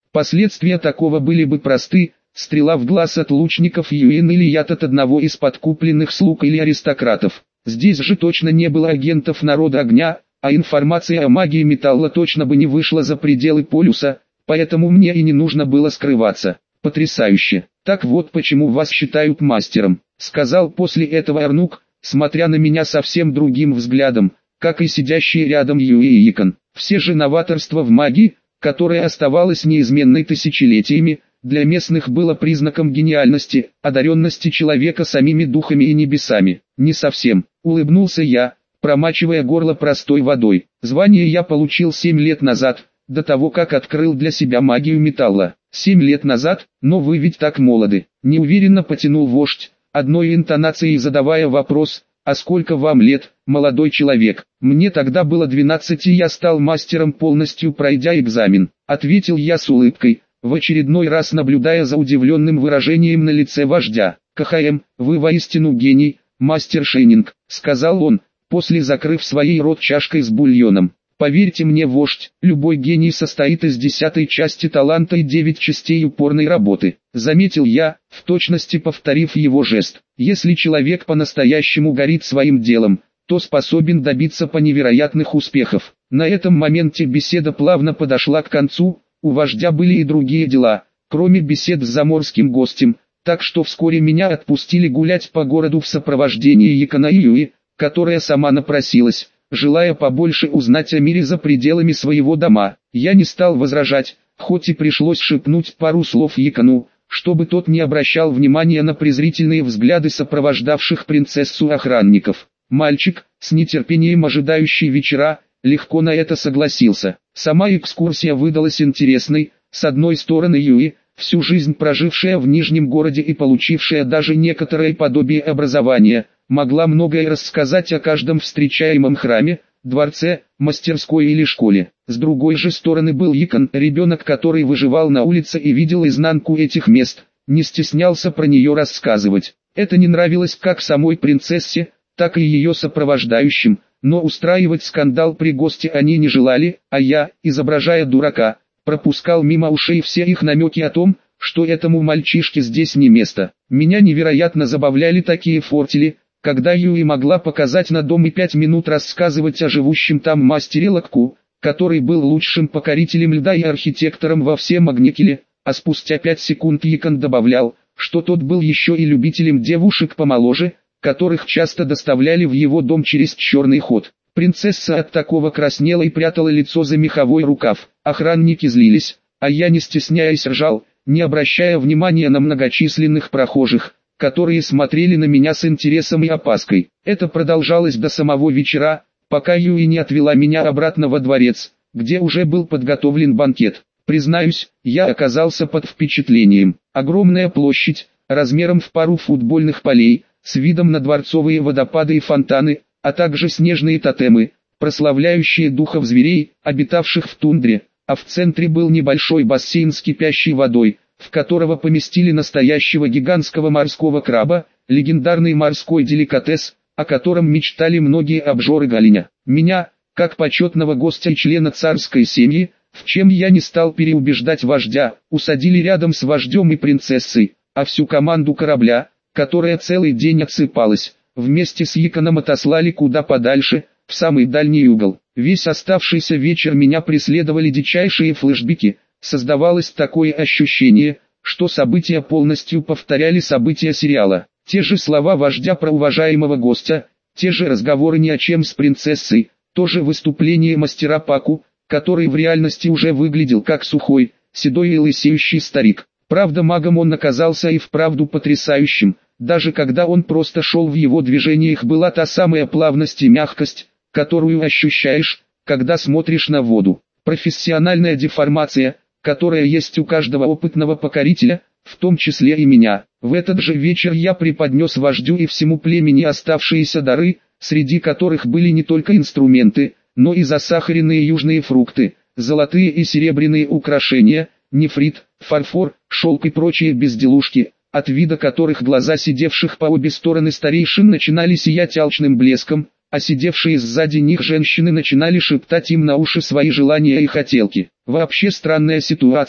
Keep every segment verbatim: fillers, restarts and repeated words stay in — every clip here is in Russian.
Последствия такого были бы просты: стрела в глаз от лучников Юин или яд от одного из подкупленных слуг или аристократов. Здесь же точно не было агентов народа огня, а информация о магии металла точно бы не вышла за пределы полюса, поэтому мне и не нужно было скрываться. Потрясающе. Так вот почему вас считают мастером, сказал после этого Арнук, смотря на меня совсем другим взглядом, как и сидящий рядом Юи и Икон. Все же новаторство в магии, которое оставалось неизменной тысячелетиями, для местных было признаком гениальности, одаренности человека самими духами и небесами. Не совсем, улыбнулся я, промачивая горло простой водой. Звание я получил семь лет назад, до того как открыл для себя магию металла. Семь лет назад, но вы ведь так молоды. Неуверенно потянул вождь, одной интонацией задавая вопрос: а сколько вам лет, молодой человек? Мне тогда было двенадцать, и я стал мастером, полностью пройдя экзамен, ответил я с улыбкой, в очередной раз наблюдая за удивленным выражением на лице вождя. КХМ, вы воистину гений, мастер Шейнинг, сказал он, после закрыв своей рот чашкой с бульоном. Поверьте мне, вождь, любой гений состоит из десятой части таланта и девять частей упорной работы, заметил я, в точности повторив его жест. Если человек по-настоящему горит своим делом, то способен добиться по невероятных успехов. На этом моменте беседа плавно подошла к концу, у вождя были и другие дела, кроме бесед с заморским гостем, так что вскоре меня отпустили гулять по городу в сопровождении Якона и Юи, которая сама напросилась, желая побольше узнать о мире за пределами своего дома. Я не стал возражать, хоть и пришлось шепнуть пару слов Якону, чтобы тот не обращал внимания на презрительные взгляды сопровождавших принцессу охранников. Мальчик, с нетерпением ожидающий вечера, легко на это согласился. Сама экскурсия выдалась интересной. С одной стороны, Юи, всю жизнь прожившая в Нижнем городе и получившая даже некоторое подобие образования, могла многое рассказать о каждом встречаемом храме, дворце, мастерской или школе. С другой же стороны был Икон, ребенок, который выживал на улице и видел изнанку этих мест, не стеснялся про нее рассказывать. Это не нравилось как самой принцессе, так и ее сопровождающим, но устраивать скандал при госте они не желали, а я, изображая дурака, пропускал мимо ушей все их намеки о том, что этому мальчишке здесь не место. Меня невероятно забавляли такие фортели, когда Юи могла показать на дом и пять минут рассказывать о живущем там мастере Лакку, который был лучшим покорителем льда и архитектором во всем Магникеле, а спустя пять секунд Икон добавлял, что тот был еще и любителем девушек помоложе, которых часто доставляли в его дом через черный ход. Принцесса от такого краснела и прятала лицо за меховой рукав. Охранники злились, а я не стесняясь ржал, не обращая внимания на многочисленных прохожих, которые смотрели на меня с интересом и опаской. Это продолжалось до самого вечера, пока Юи не отвела меня обратно во дворец, где уже был подготовлен банкет. Признаюсь, я оказался под впечатлением. Огромная площадь, размером в пару футбольных полей, с видом на дворцовые водопады и фонтаны, а также снежные тотемы, прославляющие духов зверей, обитавших в тундре, а в центре был небольшой бассейн с кипящей водой, в которого поместили настоящего гигантского морского краба, легендарный морской деликатес, о котором мечтали многие обжоры Галиня. Меня, как почетного гостя и члена царской семьи, в чем я не стал переубеждать вождя, усадили рядом с вождем и принцессой, а всю команду корабля, которая целый день отсыпалась, вместе с Иконом отослали куда подальше, в самый дальний угол. Весь оставшийся вечер меня преследовали дичайшие флешбеки. Создавалось такое ощущение, что события полностью повторяли события сериала. Те же слова вождя про уважаемого гостя, те же разговоры ни о чем с принцессой, то же выступление мастера Паку, который в реальности уже выглядел как сухой, седой и лысеющий старик. Правда, магом он оказался и вправду потрясающим, даже когда он просто шел, в его движениях была та самая плавность и мягкость, которую ощущаешь, когда смотришь на воду. Профессиональная деформация, которая есть у каждого опытного покорителя, в том числе и меня. В этот же вечер я преподнес вождю и всему племени оставшиеся дары, среди которых были не только инструменты, но и засахаренные южные фрукты, золотые и серебряные украшения, нефрит, фарфор, шелк и прочие безделушки, от вида которых глаза сидевших по обе стороны старейшин начинали сиять алчным блеском, а сидевшие сзади них женщины начинали шептать им на уши свои желания и хотелки. Вообще странная ситуация,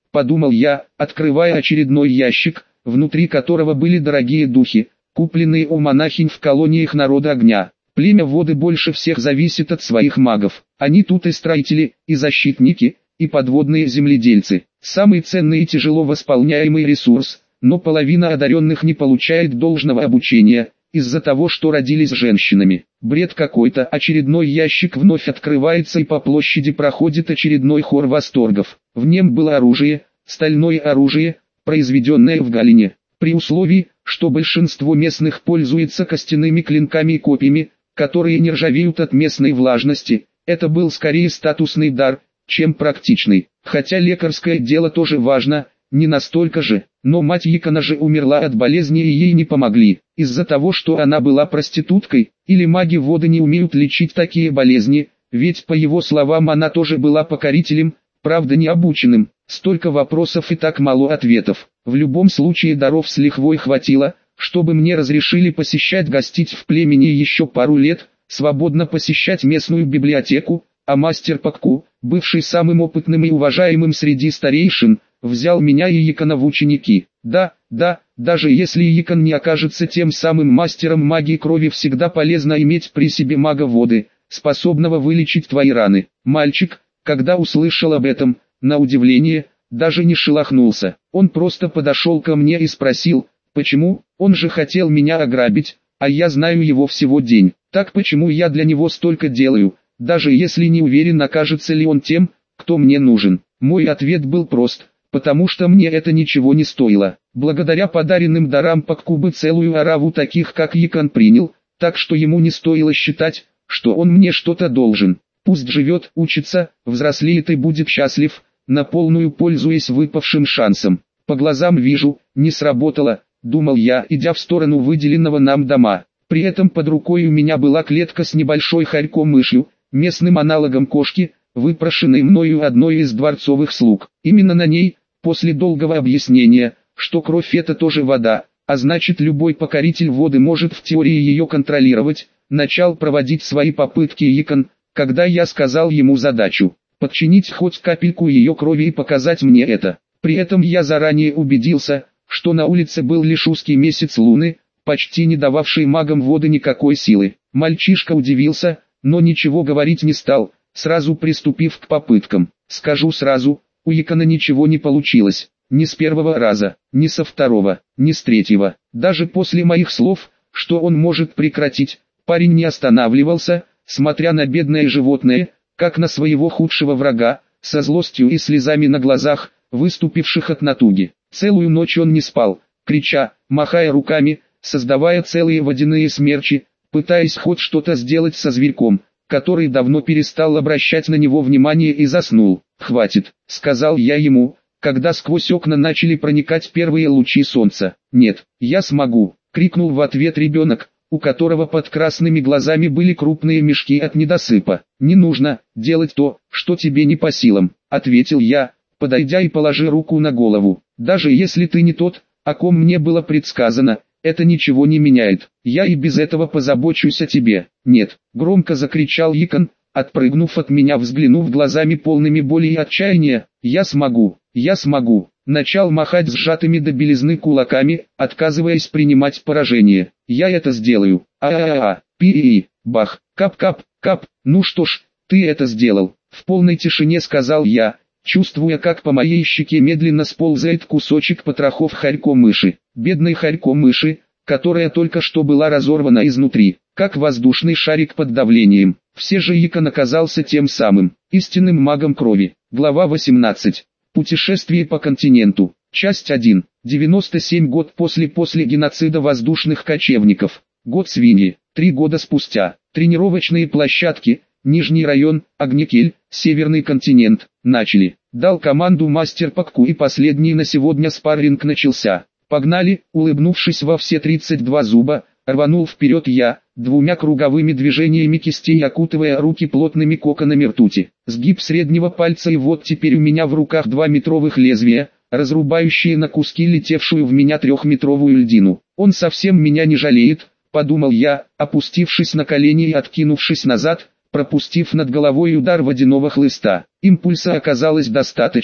подумал я, открывая очередной ящик, внутри которого были дорогие духи, купленные у монахинь в колониях народа огня. Племя воды больше всех зависит от своих магов. Они тут и строители, и защитники, и подводные земледельцы. Самый ценный и тяжело восполняемый ресурс, но половина одаренных не получает должного обучения, из-за того, что родились женщинами. Бред какой-то. Очередной ящик вновь открывается, и по площади проходит очередной хор восторгов. В нем было оружие, стальное оружие, произведенное в Галине. При условии, что большинство местных пользуется костяными клинками и копьями, которые не ржавеют от местной влажности, это был скорее статусный дар, чем практичный. Хотя лекарское дело тоже важно, не настолько же, но мать Йикона же умерла от болезни и ей не помогли, из-за того, что она была проституткой, или маги воды не умеют лечить такие болезни, ведь по его словам она тоже была покорителем, правда не обученным. Столько вопросов и так мало ответов. В любом случае даров с лихвой хватило, чтобы мне разрешили посещать гостить в племени еще пару лет, свободно посещать местную библиотеку, а мастер Пакку, бывший самым опытным и уважаемым среди старейшин, взял меня и Йикона в ученики. Да, да, даже если Йикон не окажется тем самым мастером магии крови, всегда полезно иметь при себе мага воды, способного вылечить твои раны. Мальчик, когда услышал об этом, на удивление, даже не шелохнулся. Он просто подошел ко мне и спросил, почему, он же хотел меня ограбить, а я знаю его всего день. Так почему я для него столько делаю, даже если не уверен, окажется ли он тем, кто мне нужен. Мой ответ был прост, потому что мне это ничего не стоило. Благодаря подаренным дарам Пакку бы целую ораву таких как Йикон принял, так что ему не стоило считать, что он мне что-то должен. Пусть живет, учится, взрослеет и будет счастлив, на полную пользуясь выпавшим шансом. По глазам вижу, не сработало, думал я, идя в сторону выделенного нам дома. При этом под рукой у меня была клетка с небольшой хорьком-мышью, местным аналогом кошки, выпрошенной мною одной из дворцовых слуг. Именно на ней, после долгого объяснения, что кровь это тоже вода, а значит любой покоритель воды может в теории ее контролировать, начал проводить свои попытки Йикон, когда я сказал ему задачу подчинить хоть капельку ее крови и показать мне это. При этом я заранее убедился, что на улице был лишь узкий месяц луны, почти не дававший магам воды никакой силы. Мальчишка удивился, но ничего говорить не стал, сразу приступив к попыткам. Скажу сразу, у Йикона ничего не получилось, ни с первого раза, ни со второго, ни с третьего. Даже после моих слов, что он может прекратить, парень не останавливался, смотря на бедное животное, как на своего худшего врага, со злостью и слезами на глазах, выступивших от натуги. Целую ночь он не спал, крича, махая руками, создавая целые водяные смерчи, пытаясь хоть что-то сделать со зверьком, который давно перестал обращать на него внимание и заснул. «Хватит», — сказал я ему, когда сквозь окна начали проникать первые лучи солнца. «Нет, я смогу», — крикнул в ответ ребенок, у которого под красными глазами были крупные мешки от недосыпа. «Не нужно делать то, что тебе не по силам», — ответил я, подойдя и положи руку на голову. «Даже если ты не тот, о ком мне было предсказано, это ничего не меняет. Я и без этого позабочусь о тебе». «Нет», — громко закричал Йикон, отпрыгнув от меня, взглянув глазами полными боли и отчаяния. «Я смогу, я смогу». Начал махать сжатыми до белизны кулаками, отказываясь принимать поражение. «Я это сделаю. А-а-а, пи-и-и, бах, кап-кап, кап, ну что ж, ты это сделал». В полной тишине сказал я, чувствуя, как по моей щеке медленно сползает кусочек потрохов хорько-мыши. Бедной хорько-мыши, которая только что была разорвана изнутри, как воздушный шарик под давлением. Все же Йикон оказался тем самым, истинным магом крови. Глава восемнадцать. Путешествие по континенту. Часть один. девяносто семь год после после геноцида воздушных кочевников. Год свиньи. Три года спустя. Тренировочные площадки. Нижний район, Огнекель, Северный континент. Начали. Дал команду мастер Пакку, и последний на сегодня спарринг начался. Погнали, улыбнувшись во все тридцать два зуба, рванул вперед я, двумя круговыми движениями кистей окутывая руки плотными коконами ртути. Сгиб среднего пальца, и вот теперь у меня в руках два метровых лезвия, разрубающие на куски летевшую в меня трехметровую льдину. Он совсем меня не жалеет, подумал я, опустившись на колени и откинувшись назад, пропустив над головой удар водяного хлыста. Импульса оказалось достаточно,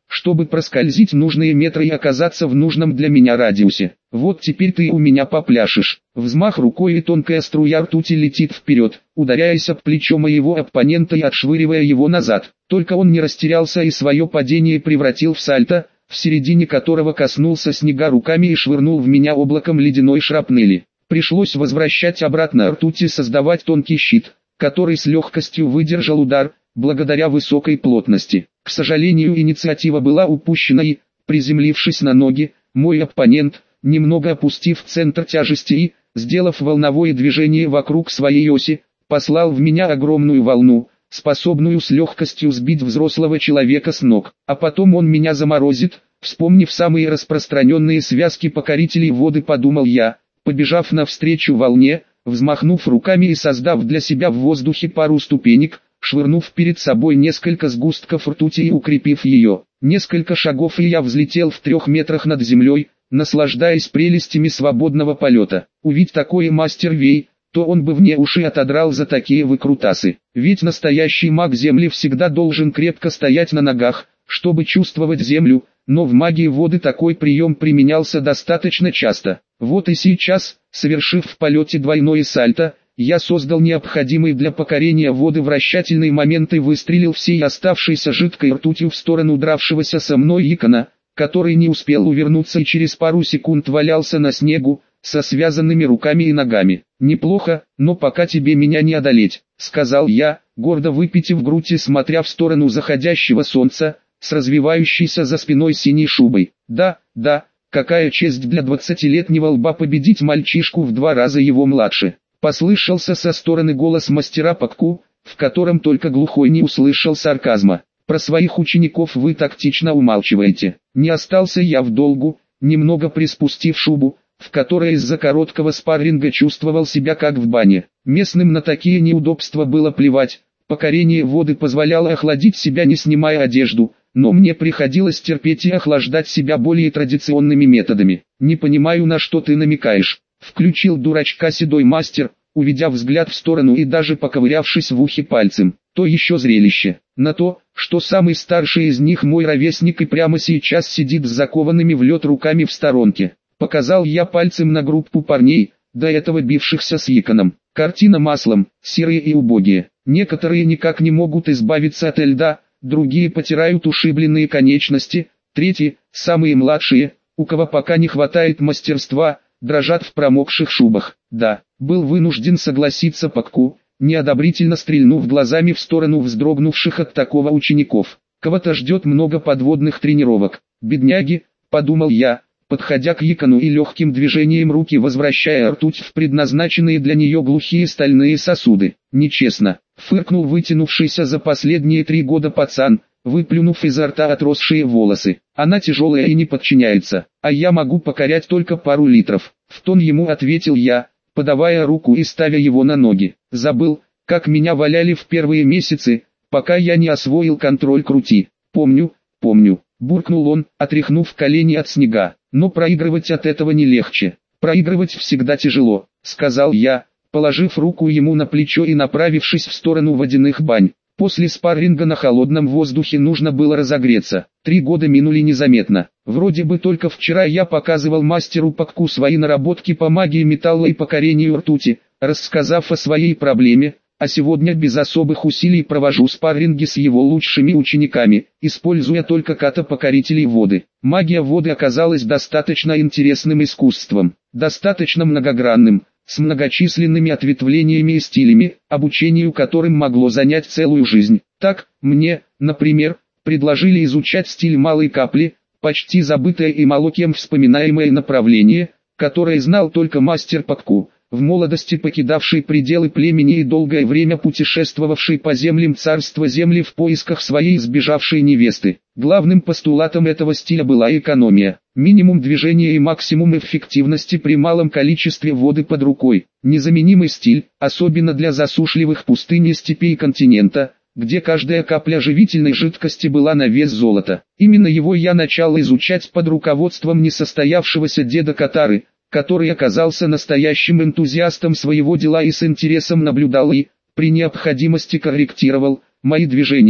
чтобы проскользить нужные метры и оказаться в нужном для меня радиусе. Вот теперь ты у меня попляшешь. Взмах рукой, и тонкая струя ртути летит вперед, ударяясь об плечо моего оппонента и отшвыривая его назад. Только он не растерялся и свое падение превратил в сальто, в середине которого коснулся снега руками и швырнул в меня облаком ледяной шрапнели. Пришлось возвращать обратно ртуть и создавать тонкий щит, который с легкостью выдержал удар, благодаря высокой плотности. К сожалению, инициатива была упущена и, приземлившись на ноги, мой оппонент, немного опустив центр тяжести и, сделав волновое движение вокруг своей оси, послал в меня огромную волну, способную с легкостью сбить взрослого человека с ног. А потом он меня заморозит, вспомнив самые распространенные связки покорителей воды, подумал я, побежав навстречу волне, взмахнув руками и создав для себя в воздухе пару ступенек, швырнув перед собой несколько сгустков ртути и укрепив ее. Несколько шагов, и я взлетел в трех метрах над землей, наслаждаясь прелестями свободного полета. Увидь такое мастер Вей, то он бы вне уши отодрал за такие выкрутасы. Ведь настоящий маг земли всегда должен крепко стоять на ногах, чтобы чувствовать землю, но в магии воды такой прием применялся достаточно часто. Вот и сейчас, совершив в полете двойное сальто, я создал необходимый для покорения воды вращательный момент и выстрелил всей оставшейся жидкой ртутью в сторону дравшегося со мной Икона, который не успел увернуться и через пару секунд валялся на снегу, со связанными руками и ногами. «Неплохо, но пока тебе меня не одолеть», — сказал я, гордо выпитив грудь и смотря в сторону заходящего солнца, с развивающейся за спиной синей шубой. «Да, да, какая честь для двадцатилетнего лба победить мальчишку в два раза его младше». Послышался со стороны голос мастера Пакку, в котором только глухой не услышал сарказма. «Про своих учеников вы тактично умалчиваете». Не остался я в долгу, немного приспустив шубу, в которой из-за короткого спарринга чувствовал себя как в бане. Местным на такие неудобства было плевать, покорение воды позволяло охладить себя, не снимая одежду, но мне приходилось терпеть и охлаждать себя более традиционными методами. «Не понимаю, на что ты намекаешь», — включил дурачка седой мастер, уведя взгляд в сторону и даже поковырявшись в ухе пальцем. «То еще зрелище. На то, что самый старший из них мой ровесник и прямо сейчас сидит с закованными в лед руками в сторонке». Показал я пальцем на группу парней, до этого бившихся с Иконом. Картина маслом, серые и убогие. Некоторые никак не могут избавиться от льда, другие потирают ушибленные конечности, третьи, самые младшие, у кого пока не хватает мастерства, дрожат в промокших шубах. Да, был вынужден согласиться Пакку, неодобрительно стрельнув глазами в сторону вздрогнувших от такого учеников. Кого-то ждет много подводных тренировок. «Бедняги», — подумал я, подходя к Икону и легким движением руки возвращая ртуть в предназначенные для нее глухие стальные сосуды. «Нечестно», — фыркнул вытянувшийся за последние три года пацан, выплюнув изо рта отросшие волосы. «Она тяжелая и не подчиняется, а я могу покорять только пару литров». В тон ему ответил я, подавая руку и ставя его на ноги. «Забыл, как меня валяли в первые месяцы, пока я не освоил контроль крути». «Помню, помню», — буркнул он, отряхнув колени от снега. «Но проигрывать от этого не легче». «Проигрывать всегда тяжело», — сказал я, положив руку ему на плечо и направившись в сторону водяных бань. После спарринга на холодном воздухе нужно было разогреться. Три года минули незаметно. Вроде бы только вчера я показывал мастеру Пакку свои наработки по магии металла и покорению ртути, рассказав о своей проблеме, а сегодня без особых усилий провожу спарринги с его лучшими учениками, используя только ката-покорителей воды. Магия воды оказалась достаточно интересным искусством, достаточно многогранным, с многочисленными ответвлениями и стилями, обучению которым могло занять целую жизнь. Так, мне, например, предложили изучать стиль малой капли, почти забытое и мало кем вспоминаемое направление, которое знал только мастер Пакку, в молодости покидавший пределы племени и долгое время путешествовавший по землям царства земли в поисках своей сбежавшей невесты. Главным постулатом этого стиля была экономия, минимум движения и максимум эффективности при малом количестве воды под рукой. Незаменимый стиль, особенно для засушливых пустынь и степей континента, где каждая капля живительной жидкости была на вес золота. Именно его я начал изучать под руководством несостоявшегося деда Катары, который оказался настоящим энтузиастом своего дела и с интересом наблюдал и, при необходимости корректировал, мои движения,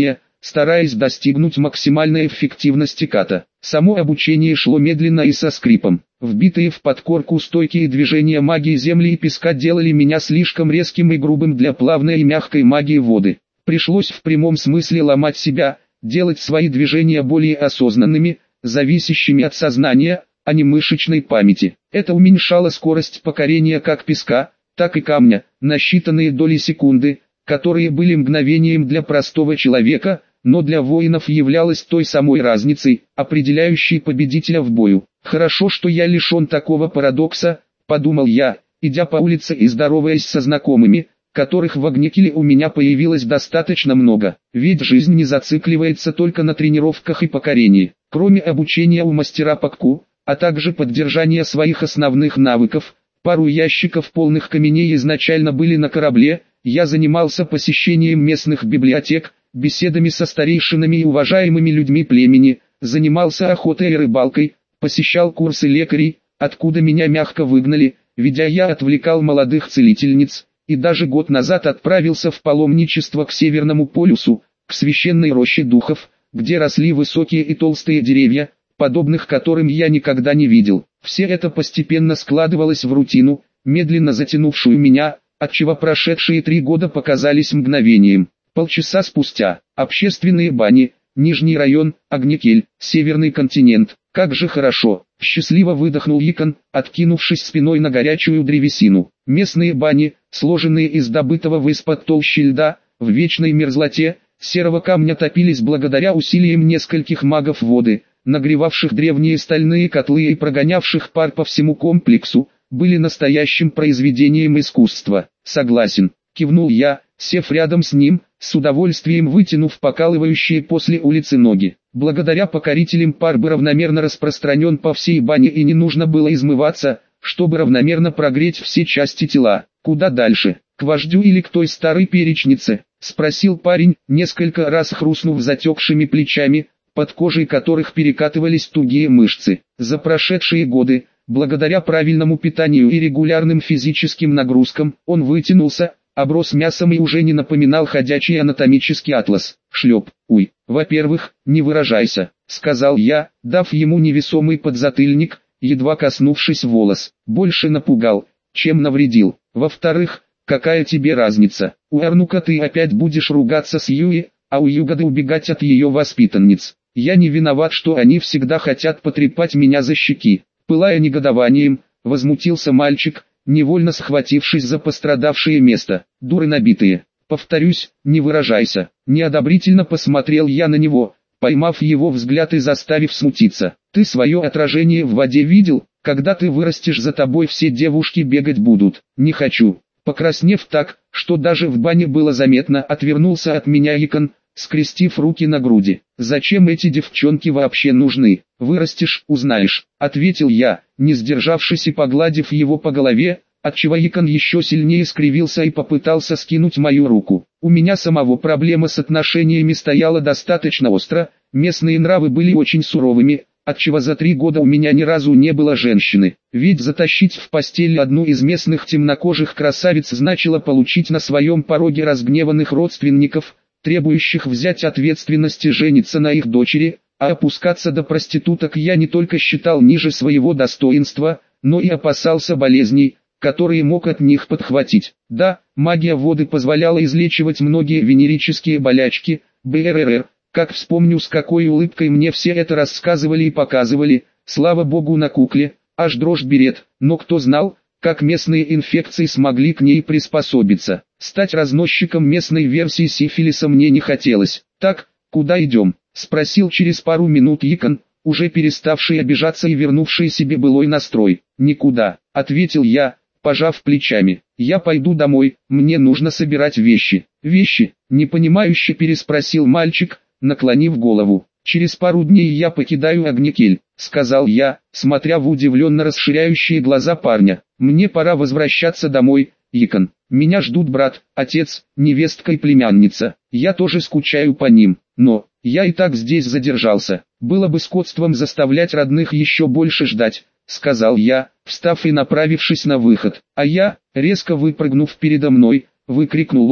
стараясь достигнуть максимальной эффективности ката. Само обучение шло медленно и со скрипом. Вбитые в подкорку стойкие движения магии земли и песка делали меня слишком резким и грубым для плавной и мягкой магии воды. Пришлось в прямом смысле ломать себя, делать свои движения более осознанными, зависящими от сознания, а не мышечной памяти. Это уменьшало скорость покорения как песка, так и камня, на считанные доли секунды, которые были мгновением для простого человека, но для воинов являлось той самой разницей, определяющей победителя в бою. «Хорошо, что я лишен такого парадокса», — подумал я, идя по улице и здороваясь со знакомыми, которых в Огнекиле у меня появилось достаточно много. Ведь жизнь не зацикливается только на тренировках и покорении. Кроме обучения у мастера Пакку, а также поддержания своих основных навыков, пару ящиков полных камней изначально были на корабле, я занимался посещением местных библиотек, беседами со старейшинами и уважаемыми людьми племени, занимался охотой и рыбалкой, посещал курсы лекарей, откуда меня мягко выгнали, ведя я отвлекал молодых целительниц, и даже год назад отправился в паломничество к Северному полюсу, к священной роще духов, где росли высокие и толстые деревья, подобных которым я никогда не видел. Все это постепенно складывалось в рутину, медленно затянувшую меня, отчего прошедшие три года показались мгновением. Полчаса спустя, общественные бани, Нижний район, Огнекель, Северный континент. Как же хорошо, счастливо выдохнул Икон, откинувшись спиной на горячую древесину. Местные бани, сложенные из добытого в из-под толщи льда, в вечной мерзлоте, серого камня топились благодаря усилиям нескольких магов воды, нагревавших древние стальные котлы и прогонявших пар по всему комплексу, были настоящим произведением искусства. Согласен, кивнул я, сев рядом с ним, с удовольствием вытянув покалывающие после улицы ноги. Благодаря покорителям пар бы равномерно распространен по всей бане и не нужно было измываться, чтобы равномерно прогреть все части тела. Куда дальше, к вождю или к той старой перечнице? Спросил парень, несколько раз хрустнув затекшими плечами, под кожей которых перекатывались тугие мышцы. За прошедшие годы, благодаря правильному питанию и регулярным физическим нагрузкам, он вытянулся, оброс мясом и уже не напоминал ходячий анатомический атлас. Шлеп. Уй. Во-первых, не выражайся, сказал я, дав ему невесомый подзатыльник, едва коснувшись волос. Больше напугал, чем навредил. Во-вторых, какая тебе разница? У Арнука ты опять будешь ругаться с Юи, а у Югады убегать от ее воспитанниц. Я не виноват, что они всегда хотят потрепать меня за щеки. Пылая негодованием, возмутился мальчик, невольно схватившись за пострадавшее место. Дуры набитые. Повторюсь, не выражайся. Неодобрительно посмотрел я на него, поймав его взгляд и заставив смутиться. Ты свое отражение в воде видел? Когда ты вырастешь, за тобой все девушки бегать будут. Не хочу. Покраснев так, что даже в бане было заметно, отвернулся от меня Икон, скрестив руки на груди. «Зачем эти девчонки вообще нужны? Вырастешь, узнаешь», — ответил я, не сдержавшись и погладив его по голове, отчего Икон еще сильнее скривился и попытался скинуть мою руку. У меня самого проблема с отношениями стояла достаточно остро, местные нравы были очень суровыми, отчего за три года у меня ни разу не было женщины. Ведь затащить в постель одну из местных темнокожих красавиц значило получить на своем пороге разгневанных родственников, требующих взять ответственность и жениться на их дочери, а опускаться до проституток я не только считал ниже своего достоинства, но и опасался болезней, которые мог от них подхватить. Да, магия воды позволяла излечивать многие венерические болячки, БРР, как вспомню, с какой улыбкой мне все это рассказывали и показывали, слава богу, на кукле, аж дрожь берет, но кто знал, как местные инфекции смогли к ней приспособиться. Стать разносчиком местной версии сифилиса мне не хотелось. «Так, куда идем?» — спросил через пару минут Икон, уже переставший обижаться и вернувший себе былой настрой. «Никуда», — ответил я, пожав плечами. «Я пойду домой, мне нужно собирать вещи». «Вещи?» — непонимающе переспросил мальчик, наклонив голову. «Через пару дней я покидаю Огнекель», — сказал я, смотря в удивленно расширяющие глаза парня. «Мне пора возвращаться домой, Икон. Меня ждут брат, отец, невестка и племянница. Я тоже скучаю по ним, но я и так здесь задержался. Было бы скотством заставлять родных еще больше ждать», — сказал я, встав и направившись на выход. «А я, резко выпрыгнув передо мной, выкрикнул он,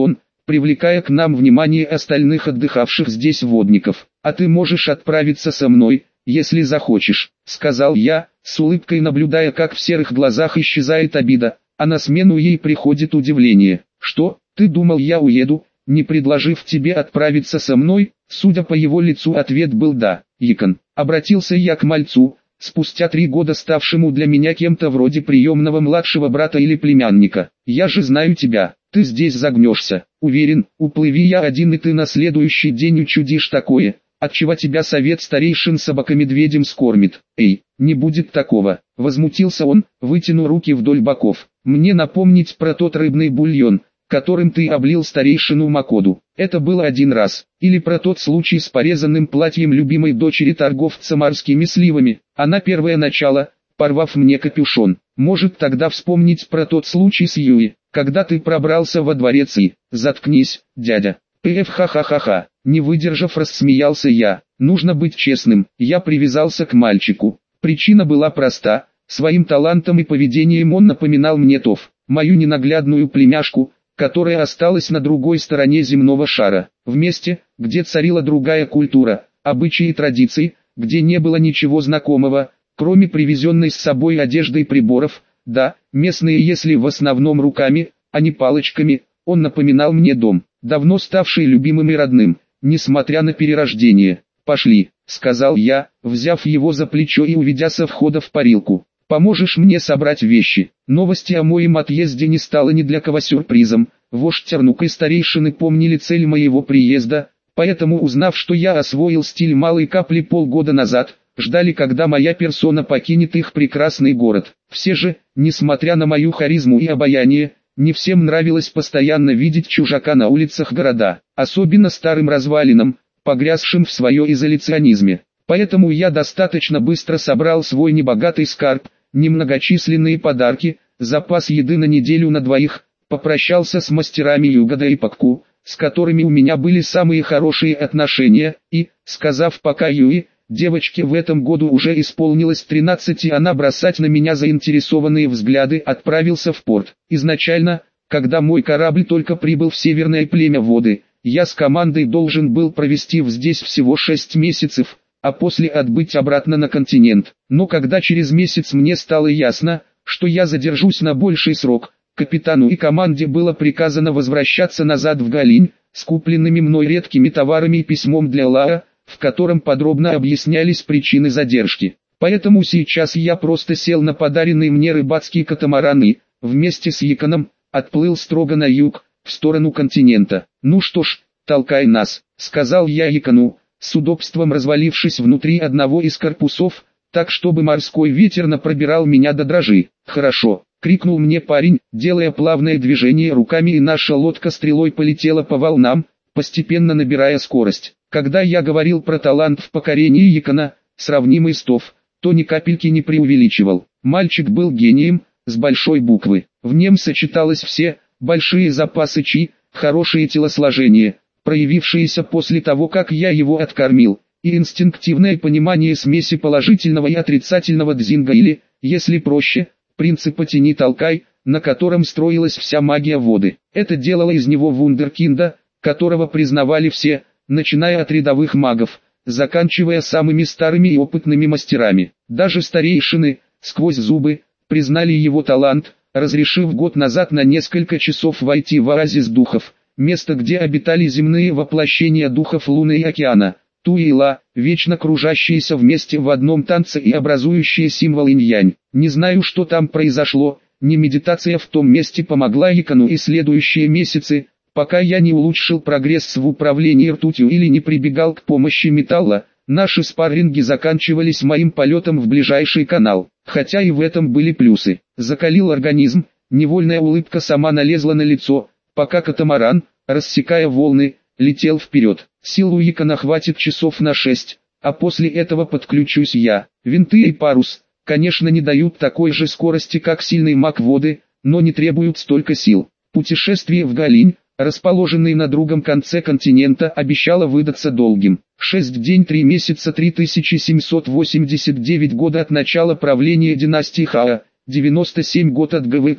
привлекая к нам внимание остальных отдыхавших здесь водников. «А ты можешь отправиться со мной, если захочешь», — сказал я, с улыбкой наблюдая, как в серых глазах исчезает обида, а на смену ей приходит удивление. «Что, ты думал, я уеду, не предложив тебе отправиться со мной?» Судя по его лицу, ответ был «да». «Якон», — обратился я к мальцу, спустя три года ставшему для меня кем-то вроде приемного младшего брата или племянника. «Я же знаю тебя, ты здесь загнешься. Уверен, уплыви я один, и ты на следующий день учудишь такое, отчего тебя совет старейшин собака-медведем скормит». «Эй, не будет такого», — возмутился он, вытянув руки вдоль боков. «Мне напомнить про тот рыбный бульон, которым ты облил старейшину Макоду. Это было один раз. Или про тот случай с порезанным платьем любимой дочери торговца морскими сливами. Она первое начало, порвав мне капюшон. Может, тогда вспомнить про тот случай с Юи, когда ты пробрался во дворец и... Заткнись, дядя». «Пф, ха-ха-ха-ха». Не выдержав, рассмеялся я. Нужно быть честным, я привязался к мальчику. Причина была проста. Своим талантом и поведением он напоминал мне Тов, мою ненаглядную племяшку, которая осталась на другой стороне земного шара, в месте, где царила другая культура, обычаи и традиции, где не было ничего знакомого, кроме привезенной с собой одежды и приборов. Да, местные, если в основном руками, а не палочками. Он напоминал мне дом, давно ставший любимым и родным, несмотря на перерождение. «Пошли», — сказал я, взяв его за плечо и уведя со входа в парилку. «Поможешь мне собрать вещи». Новости о моем отъезде не стало ни для кого сюрпризом. Вождь Тернук и старейшины помнили цель моего приезда, поэтому, узнав, что я освоил стиль малой капли полгода назад, ждали, когда моя персона покинет их прекрасный город. Все же, несмотря на мою харизму и обаяние, не всем нравилось постоянно видеть чужака на улицах города, особенно старым развалинам, погрязшим в своем изоляционизме. Поэтому я достаточно быстро собрал свой небогатый скарб, немногочисленные подарки, запас еды на неделю на двоих, попрощался с мастерами Югода и Пакку, с которыми у меня были самые хорошие отношения, и, сказав пока Юи, девочке в этом году уже исполнилось тринадцать, и она бросать на меня заинтересованные взгляды, отправился в порт. Изначально, когда мой корабль только прибыл в северное племя воды, я с командой должен был провести здесь всего шесть месяцев, а после отбыть обратно на континент. Но когда через месяц мне стало ясно, что я задержусь на больший срок, капитану и команде было приказано возвращаться назад в Галинь, с купленными мной редкими товарами и письмом для Лаа, в котором подробно объяснялись причины задержки. Поэтому сейчас я просто сел на подаренный мне рыбацкий катамаран и, вместе с Яконом, отплыл строго на юг, в сторону континента. «Ну что ж, толкай нас», — сказал я Якону, с удобством развалившись внутри одного из корпусов, так чтобы морской ветер напробирал меня до дрожи. «Хорошо», — крикнул мне парень, делая плавное движение руками, и наша лодка стрелой полетела по волнам, постепенно набирая скорость. Когда я говорил про талант в покорении Якона, сравнимый с Тов, то ни капельки не преувеличивал. Мальчик был гением, с большой буквы. В нем сочеталось все, большие запасы чи, хорошее телосложение, проявившееся после того, как я его откормил, и инстинктивное понимание смеси положительного и отрицательного дзинга или, если проще, принципа тяни-толкай, на котором строилась вся магия воды. Это делало из него вундеркинда, которого признавали все, начиная от рядовых магов, заканчивая самыми старыми и опытными мастерами. Даже старейшины, сквозь зубы, признали его талант, разрешив год назад на несколько часов войти в оазис духов, место, где обитали земные воплощения духов Луны и Океана, Ту и Ла, вечно кружащиеся вместе в одном танце и образующие символ инь-янь. Не знаю, что там произошло, не медитация в том месте помогла Якону и следующие месяцы, пока я не улучшил прогресс в управлении ртутью или не прибегал к помощи металла, наши спарринги заканчивались моим полетом в ближайший канал. Хотя и в этом были плюсы. Закалил организм, невольная улыбка сама налезла на лицо, пока катамаран, рассекая волны, летел вперед. Сил у Якона хватит часов на шесть, а после этого подключусь я. Винты и парус, конечно, не дают такой же скорости, как сильный маг воды, но не требуют столько сил. Путешествие в Галинь, расположенный на другом конце континента, обещало выдаться долгим. шесть день три месяца три тысячи семьсот восемьдесят девять года от начала правления династии Хаа, девяносто семь год от ГВК.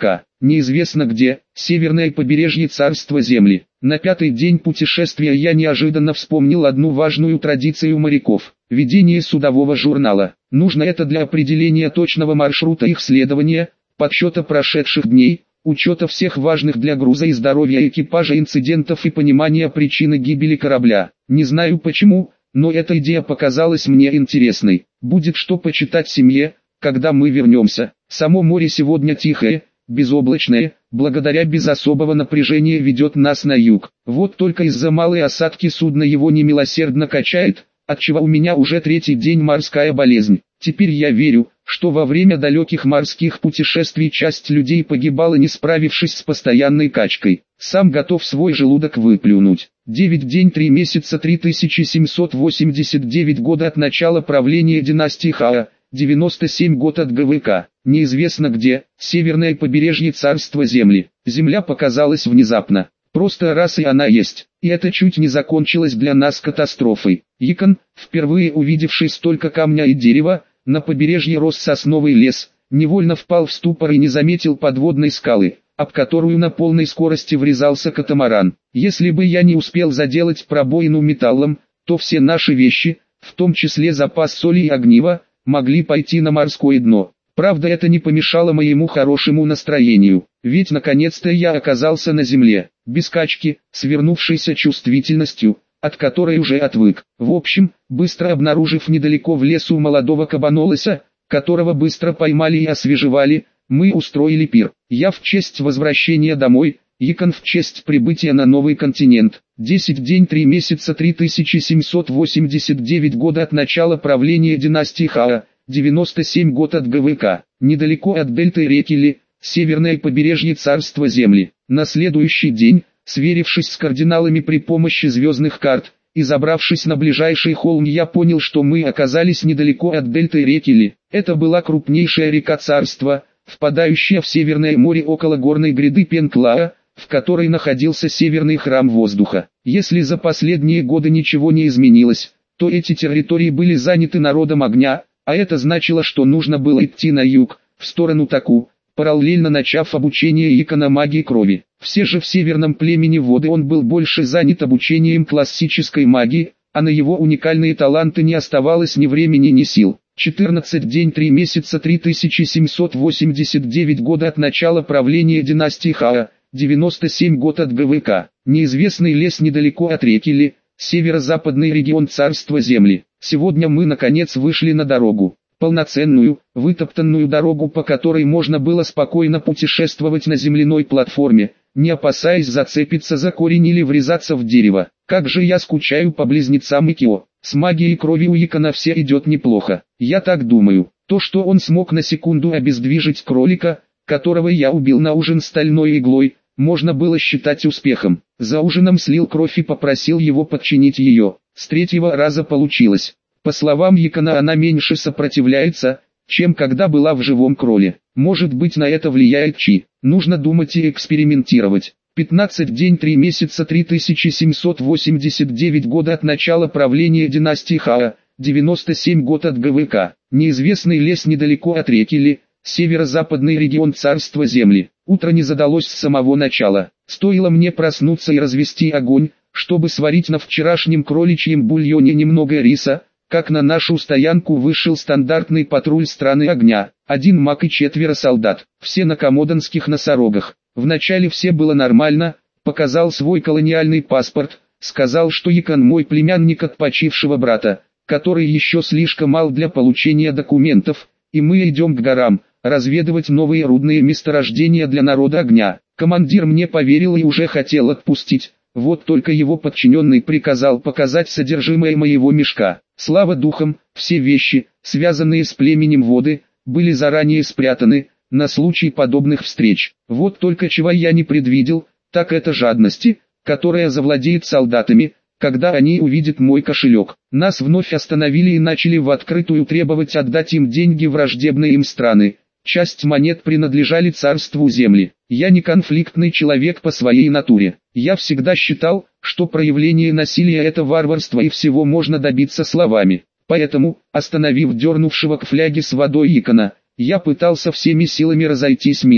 неизвестно где, северное побережье царства Земли. На пятый день путешествия я неожиданно вспомнил одну важную традицию моряков – ведение судового журнала. Нужно это для определения точного маршрута их следования, подсчета прошедших дней, учета всех важных для груза и здоровья экипажа инцидентов и понимания причины гибели корабля. Не знаю почему, но эта идея показалась мне интересной. Будет что почитать семье, когда мы вернемся. Само море сегодня тихое, безоблачное, благодаря без особого напряжения ведет нас на юг. Вот только из-за малой осадки судно его немилосердно качает, отчего у меня уже третий день морская болезнь. Теперь я верю, что во время далеких морских путешествий часть людей погибала, не справившись с постоянной качкой. Сам готов свой желудок выплюнуть. девять день три месяца три тысячи семьсот восемьдесят девять года от начала правления династии Ха, девяносто семь год от ГВК. Неизвестно где, северное побережье царства Земли. Земля показалась внезапно. Просто раз и она есть. И это чуть не закончилось для нас катастрофой. Якон, впервые увидевший столько камня и дерева, на побережье рос сосновый лес, невольно впал в ступор и не заметил подводной скалы, об которую на полной скорости врезался катамаран. Если бы я не успел заделать пробоину металлом, то все наши вещи, в том числе запас соли и огнива, могли пойти на морское дно. Правда, это не помешало моему хорошему настроению, ведь наконец-то я оказался на земле, без качки, свернувшейся чувствительностью, от которой уже отвык. В общем, быстро обнаружив недалеко в лесу молодого кабанолося, которого быстро поймали и освежевали, мы устроили пир. Я в честь возвращения домой, Якон в честь прибытия на новый континент. десять день три месяца три тысячи семьсот восемьдесят девять года от начала правления династии Ха, девяносто семь год от ГВК. Недалеко от дельты реки Ли, северное побережье царства Земли. На следующий день, сверившись с координалами при помощи звездных карт, и забравшись на ближайший холм, я понял, что мы оказались недалеко от дельты реки Ли. Это была крупнейшая река царства, впадающая в Северное море около горной гряды Пенклаа, в которой находился Северный храм воздуха. Если за последние годы ничего не изменилось, то эти территории были заняты народом огня, а это значило, что нужно было идти на юг, в сторону Таку, параллельно начав обучение Якона магии крови. Все же в северном племени воды он был больше занят обучением классической магии, а на его уникальные таланты не оставалось ни времени, ни сил. четырнадцать день три месяца три тысячи семьсот восемьдесят девять года от начала правления династии Ха, девяносто семь год от ГВК. Неизвестный лес недалеко от реки Ли, северо-западный регион царства Земли. Сегодня мы наконец вышли на дорогу. Полноценную, вытоптанную дорогу, по которой можно было спокойно путешествовать на земляной платформе, не опасаясь зацепиться за корень или врезаться в дерево. Как же я скучаю по близнецам Икио. С магией крови у Якона все идет неплохо. Я так думаю. То, что он смог на секунду обездвижить кролика, которого я убил на ужин стальной иглой, можно было считать успехом. За ужином слил кровь и попросил его подчинить ее. С третьего раза получилось. По словам Якона, она меньше сопротивляется, чем когда была в живом кроле. Может быть, на это влияет Чи. Нужно думать и экспериментировать. пятнадцать день три месяца три тысячи семьсот восемьдесят девять года от начала правления династии Ха, девяносто семь год от ГВК. Неизвестный лес недалеко от реки Ли, северо-западный регион царства Земли. Утро не задалось с самого начала. Стоило мне проснуться и развести огонь, чтобы сварить на вчерашнем кроличьем бульоне немного риса, как на нашу стоянку вышел стандартный патруль страны огня. Один маг и четверо солдат, все на комодонских носорогах. Вначале все было нормально, показал свой колониальный паспорт, сказал, что Якон мой племянник от почившего брата, который еще слишком мал для получения документов, и мы идем к горам, разведывать новые рудные месторождения для народа огня. Командир мне поверил и уже хотел отпустить, вот только его подчиненный приказал показать содержимое моего мешка. Слава духам, все вещи, связанные с племенем воды, были заранее спрятаны, на случай подобных встреч. Вот только чего я не предвидел, так это жадности, которая завладеет солдатами, когда они увидят мой кошелек. Нас вновь остановили и начали в открытую требовать отдать им деньги враждебные им страны. Часть монет принадлежали царству Земли. Я не конфликтный человек по своей натуре. Я всегда считал, что проявление насилия – это варварство и всего можно добиться словами. Поэтому, остановив дернувшего к фляге с водой Якона, я пытался всеми силами разойтись миром.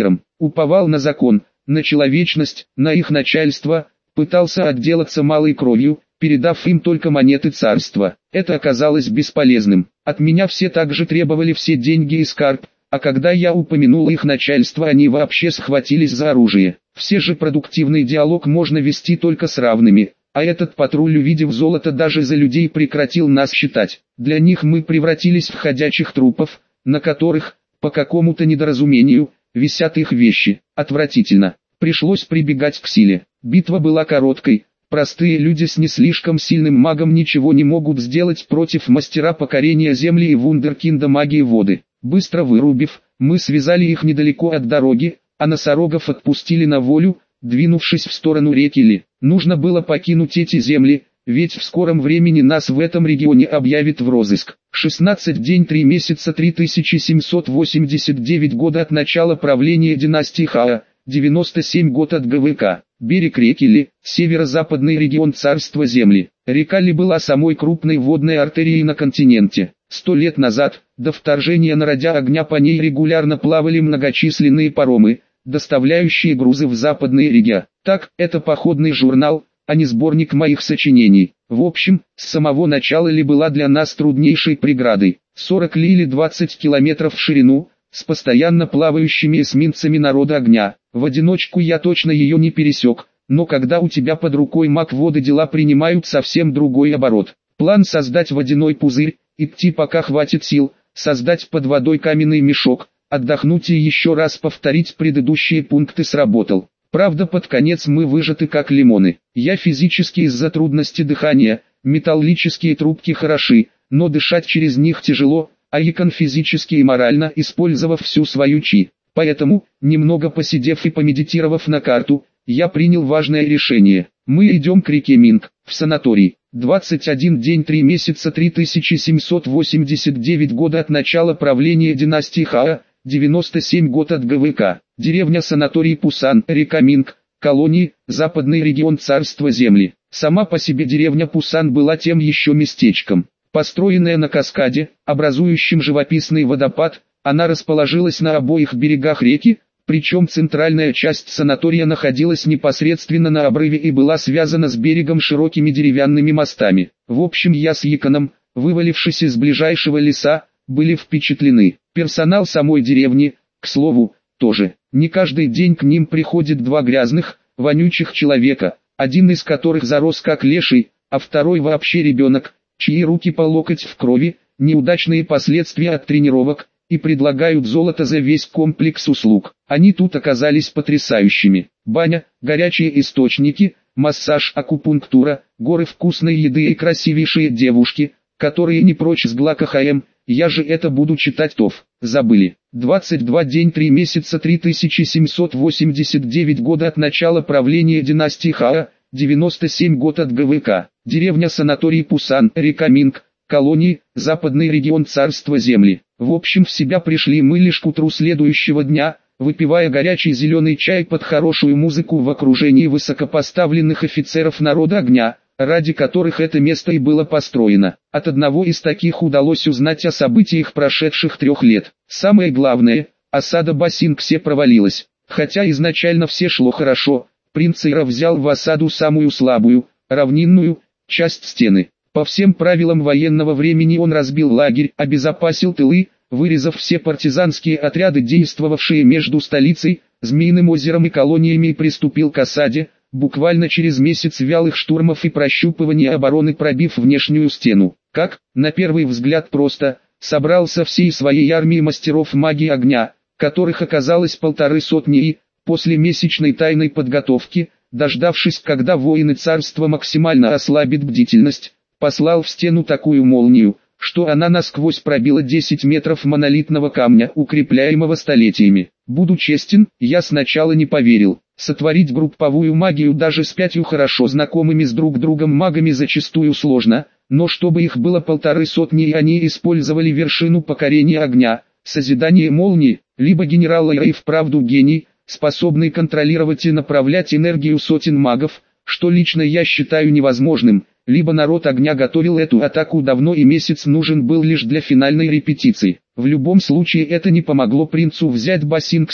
уповал на закон, на человечность, на их начальство, пытался отделаться малой кровью, передав им только монеты царства. Это оказалось бесполезным. От меня все также требовали все деньги и скарб, а когда я упомянул их начальство, они вообще схватились за оружие. Все же продуктивный диалог можно вести только с равными, а этот патруль, увидев золото, даже за людей прекратил нас считать. Для них мы превратились в ходячих трупов, на которых, по какому-то недоразумению, висят их вещи. Отвратительно. Пришлось прибегать к силе. Битва была короткой. Простые люди с не слишком сильным магом ничего не могут сделать против мастера покорения земли и вундеркинда магии воды. Быстро вырубив, мы связали их недалеко от дороги, а носорогов отпустили на волю, двинувшись в сторону реки Ли. Нужно было покинуть эти земли, ведь в скором времени нас в этом регионе объявят в розыск. шестнадцать день три месяца три тысячи семьсот восемьдесят девять года от начала правления династии Хаа, девяносто семь год от ГВК. Берег реки Ли, северо-западный регион царства земли. Река Ли была самой крупной водной артерией на континенте. Сто лет назад, до вторжения народа огня, по ней регулярно плавали многочисленные паромы, доставляющие грузы в западные реги. Так, это походный журнал, а не сборник моих сочинений. В общем, с самого начала Ли была для нас труднейшей преградой. сорок ли или двадцать километров в ширину, с постоянно плавающими эсминцами народа огня. В одиночку я точно ее не пересек, но когда у тебя под рукой маг воды, дела принимают совсем другой оборот. План создать водяной пузырь, идти пока хватит сил, создать под водой каменный мешок, отдохнуть и еще раз повторить предыдущие пункты сработал. Правда, под конец мы выжаты как лимоны. Я физически из-за трудности дыхания, металлические трубки хороши, но дышать через них тяжело, а Якон физически и морально, использовав всю свою чи. Поэтому, немного посидев и помедитировав на карту, я принял важное решение. Мы идем к реке Минг, в санаторий. двадцать один день три месяца три тысячи семьсот восемьдесят девять года от начала правления династии Хаа, девяносто семь год от ГВК. Деревня санаторий Пусан, река Минг, колонии, западный регион царства земли. Сама по себе деревня Пусан была тем еще местечком. Построенная на каскаде, образующем живописный водопад, она расположилась на обоих берегах реки, причем центральная часть санатория находилась непосредственно на обрыве и была связана с берегом широкими деревянными мостами. В общем, я с Яконом, вывалившись из ближайшего леса, были впечатлены. Персонал самой деревни, к слову, тоже. Не каждый день к ним приходят два грязных, вонючих человека, один из которых зарос как леший, а второй вообще ребенок, чьи руки по локоть в крови, неудачные последствия от тренировок, и предлагают золото за весь комплекс услуг. Они тут оказались потрясающими. Баня, горячие источники, массаж, акупунктура, горы вкусной еды и красивейшие девушки, которые не прочь с ГЛАК-ХМ, я же это буду читать ТОВ. Забыли. двадцать два день три месяца три тысячи семьсот восемьдесят девять года от начала правления династии Хаа, девяносто семь год от ГВК. Деревня санаторий Пусан, река Минг, колонии, западный регион царства земли. В общем, в себя пришли мы лишь к утру следующего дня, выпивая горячий зеленый чай под хорошую музыку в окружении высокопоставленных офицеров народа огня, ради которых это место и было построено. От одного из таких удалось узнать о событиях прошедших трех лет. Самое главное, осада Басинксе провалилась. Хотя изначально все шло хорошо, принц Ира взял в осаду самую слабую, равнинную, часть стены. По всем правилам военного времени он разбил лагерь, обезопасил тылы, вырезав все партизанские отряды, действовавшие между столицей, Змеиным озером и колониями, и приступил к осаде, буквально через месяц вялых штурмов и прощупывания обороны, пробив внешнюю стену. Как, на первый взгляд просто, собрал со всей своей армии мастеров магии огня, которых оказалось полторы сотни, и, после месячной тайной подготовки, дождавшись, когда воины царства максимально ослабит бдительность, послал в стену такую молнию, что она насквозь пробила десять метров монолитного камня, укрепляемого столетиями. Буду честен, я сначала не поверил. Сотворить групповую магию даже с пятью хорошо знакомыми с друг другом магами зачастую сложно, но чтобы их было полторы сотни и они использовали вершину покорения огня, созидание молнии, либо генерал Ира и вправду гений, способный контролировать и направлять энергию сотен магов, что лично я считаю невозможным. Либо народ огня готовил эту атаку давно и месяц нужен был лишь для финальной репетиции. В любом случае это не помогло принцу взять Басинксе,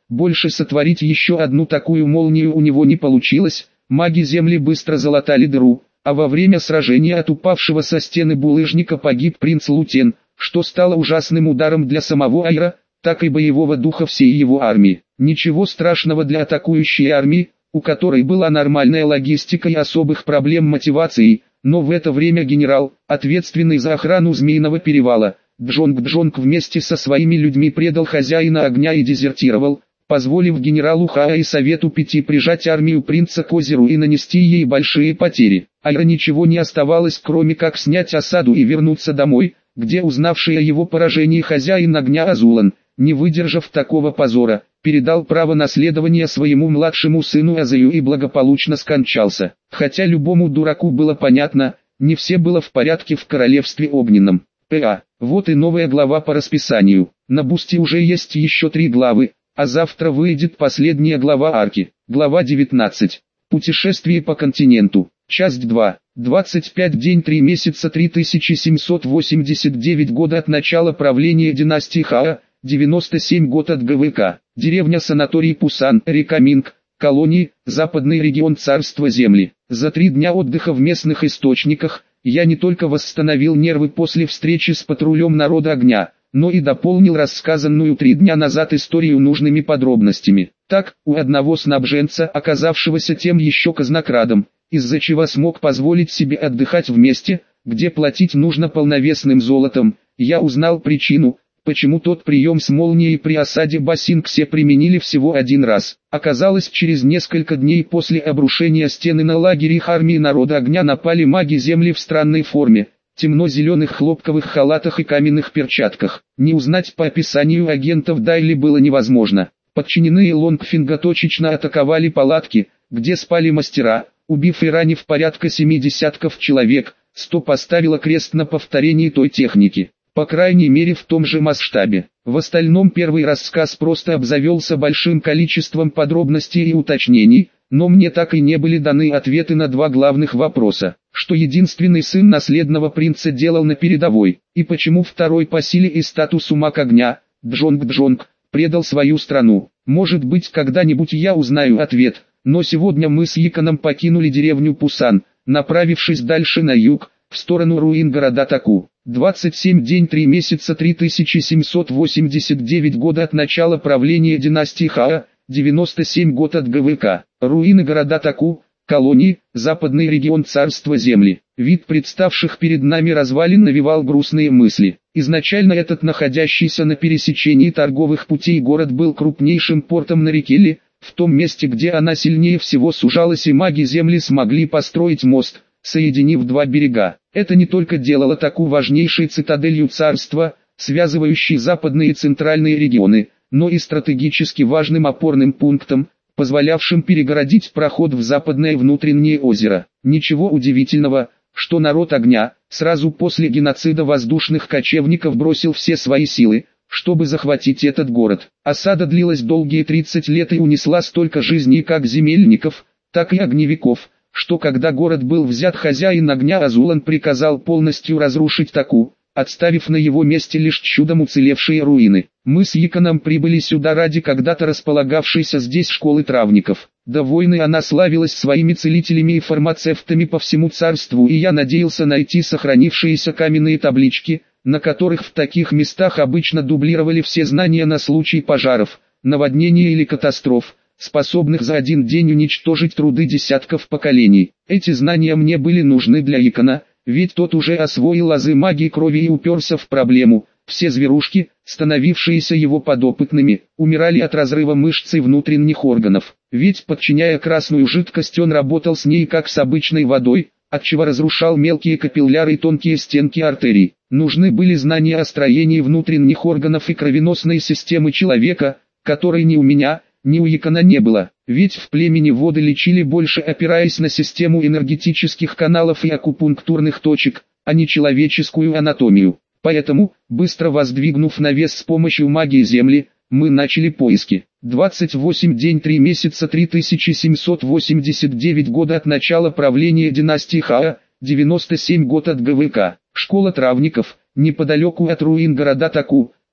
Больше сотворить еще одну такую молнию у него не получилось, маги Земли быстро залатали дыру, а во время сражения от упавшего со стены булыжника погиб принц Лутен, что стало ужасным ударом для самого Айра, так и боевого духа всей его армии. Ничего страшного для атакующей армии, у которой была нормальная логистика и особых проблем мотивации, но в это время генерал, ответственный за охрану Змеиного перевала, Джонг-Джонг вместе со своими людьми предал хозяина огня и дезертировал, позволив генералу Хаа и Совету Пяти прижать армию принца к озеру и нанести ей большие потери. Айра ничего не оставалось, кроме как снять осаду и вернуться домой, где узнавший о его поражении хозяин огня Азулан, не выдержав такого позора, передал право наследования своему младшему сыну Азею и благополучно скончался. Хотя любому дураку было понятно, не все было в порядке в королевстве огненном. ПА. Вот и новая глава по расписанию. На Бусти уже есть еще три главы, а завтра выйдет последняя глава арки. Глава девятнадцать. Путешествие по континенту. Часть два. двадцать пять день три месяца три тысячи семьсот восемьдесят девять года от начала правления династии Хаа, девяносто семь год от ГВК. Деревня санаторий Пусан, река Минг, колонии, западный регион царства Земли. За три дня отдыха в местных источниках, я не только восстановил нервы после встречи с патрулем народа огня, но и дополнил рассказанную три дня назад историю нужными подробностями. Так, у одного снабженца, оказавшегося тем еще казнокрадом, из-за чего смог позволить себе отдыхать в месте, где платить нужно полновесным золотом, я узнал причину, почему тот прием с молнией при осаде Басингсе применили всего один раз. Оказалось, через несколько дней после обрушения стены на лагере их армии народа огня напали маги Земли в странной форме, темно-зеленых хлопковых халатах и каменных перчатках. Не узнать по описанию агентов Дайли было невозможно. Подчиненные Лонгфинга точечно атаковали палатки, где спали мастера, убив и ранив порядка семи десятков человек, сто поставило крест на повторении той техники. По крайней мере в том же масштабе. В остальном первый рассказ просто обзавелся большим количеством подробностей и уточнений, но мне так и не были даны ответы на два главных вопроса. Что единственный сын наследного принца делал на передовой, и почему второй по силе и статусу маг огня, Джонг-Джонг, предал свою страну. Может быть, когда-нибудь я узнаю ответ, но сегодня мы с Яконом покинули деревню Пусан, направившись дальше на юг, в сторону руин города Таку. двадцать семь день три месяца три тысячи семьсот восемьдесят девять года от начала правления династии Хаа, девяносто семь год от ГВК. Руины города Таку, колонии, западный регион царства Земли. Вид представших перед нами развалин навевал грустные мысли. Изначально этот находящийся на пересечении торговых путей город был крупнейшим портом на реке Ли, в том месте, где она сильнее всего сужалась, и маги Земли смогли построить мост, соединив два берега. Это не только делало Таку важнейшей цитаделью царства, связывающей западные и центральные регионы, но и стратегически важным опорным пунктом, позволявшим перегородить проход в западное внутреннее озеро. Ничего удивительного, что народ огня, сразу после геноцида воздушных кочевников бросил все свои силы, чтобы захватить этот город. Осада длилась долгие тридцать лет и унесла столько жизней как земельников, так и огневиков, что когда город был взят, хозяин огня Азулан приказал полностью разрушить Таку, отставив на его месте лишь чудом уцелевшие руины. Мы с Яконом прибыли сюда ради когда-то располагавшейся здесь школы травников. До войны она славилась своими целителями и фармацевтами по всему царству, и я надеялся найти сохранившиеся каменные таблички, на которых в таких местах обычно дублировали все знания на случай пожаров, наводнений или катастроф, способных за один день уничтожить труды десятков поколений. Эти знания мне были нужны для Якона, ведь тот уже освоил азы магии крови и уперся в проблему. Все зверушки, становившиеся его подопытными, умирали от разрыва мышц и внутренних органов. Ведь, подчиняя красную жидкость, он работал с ней как с обычной водой, отчего разрушал мелкие капилляры и тонкие стенки артерий. Нужны были знания о строении внутренних органов и кровеносной системы человека, которой ни у меня, ни у Якона не было. Ведь в племени воды лечили больше, опираясь на систему энергетических каналов и акупунктурных точек, а не человеческую анатомию. Поэтому, быстро воздвигнув навес с помощью магии Земли, мы начали поиски. двадцать восемь день три месяца три тысячи семьсот восемьдесят девять года от начала правления династии Хаа, девяносто семь год от ГВК. Школа травников, неподалеку от руин города Таку,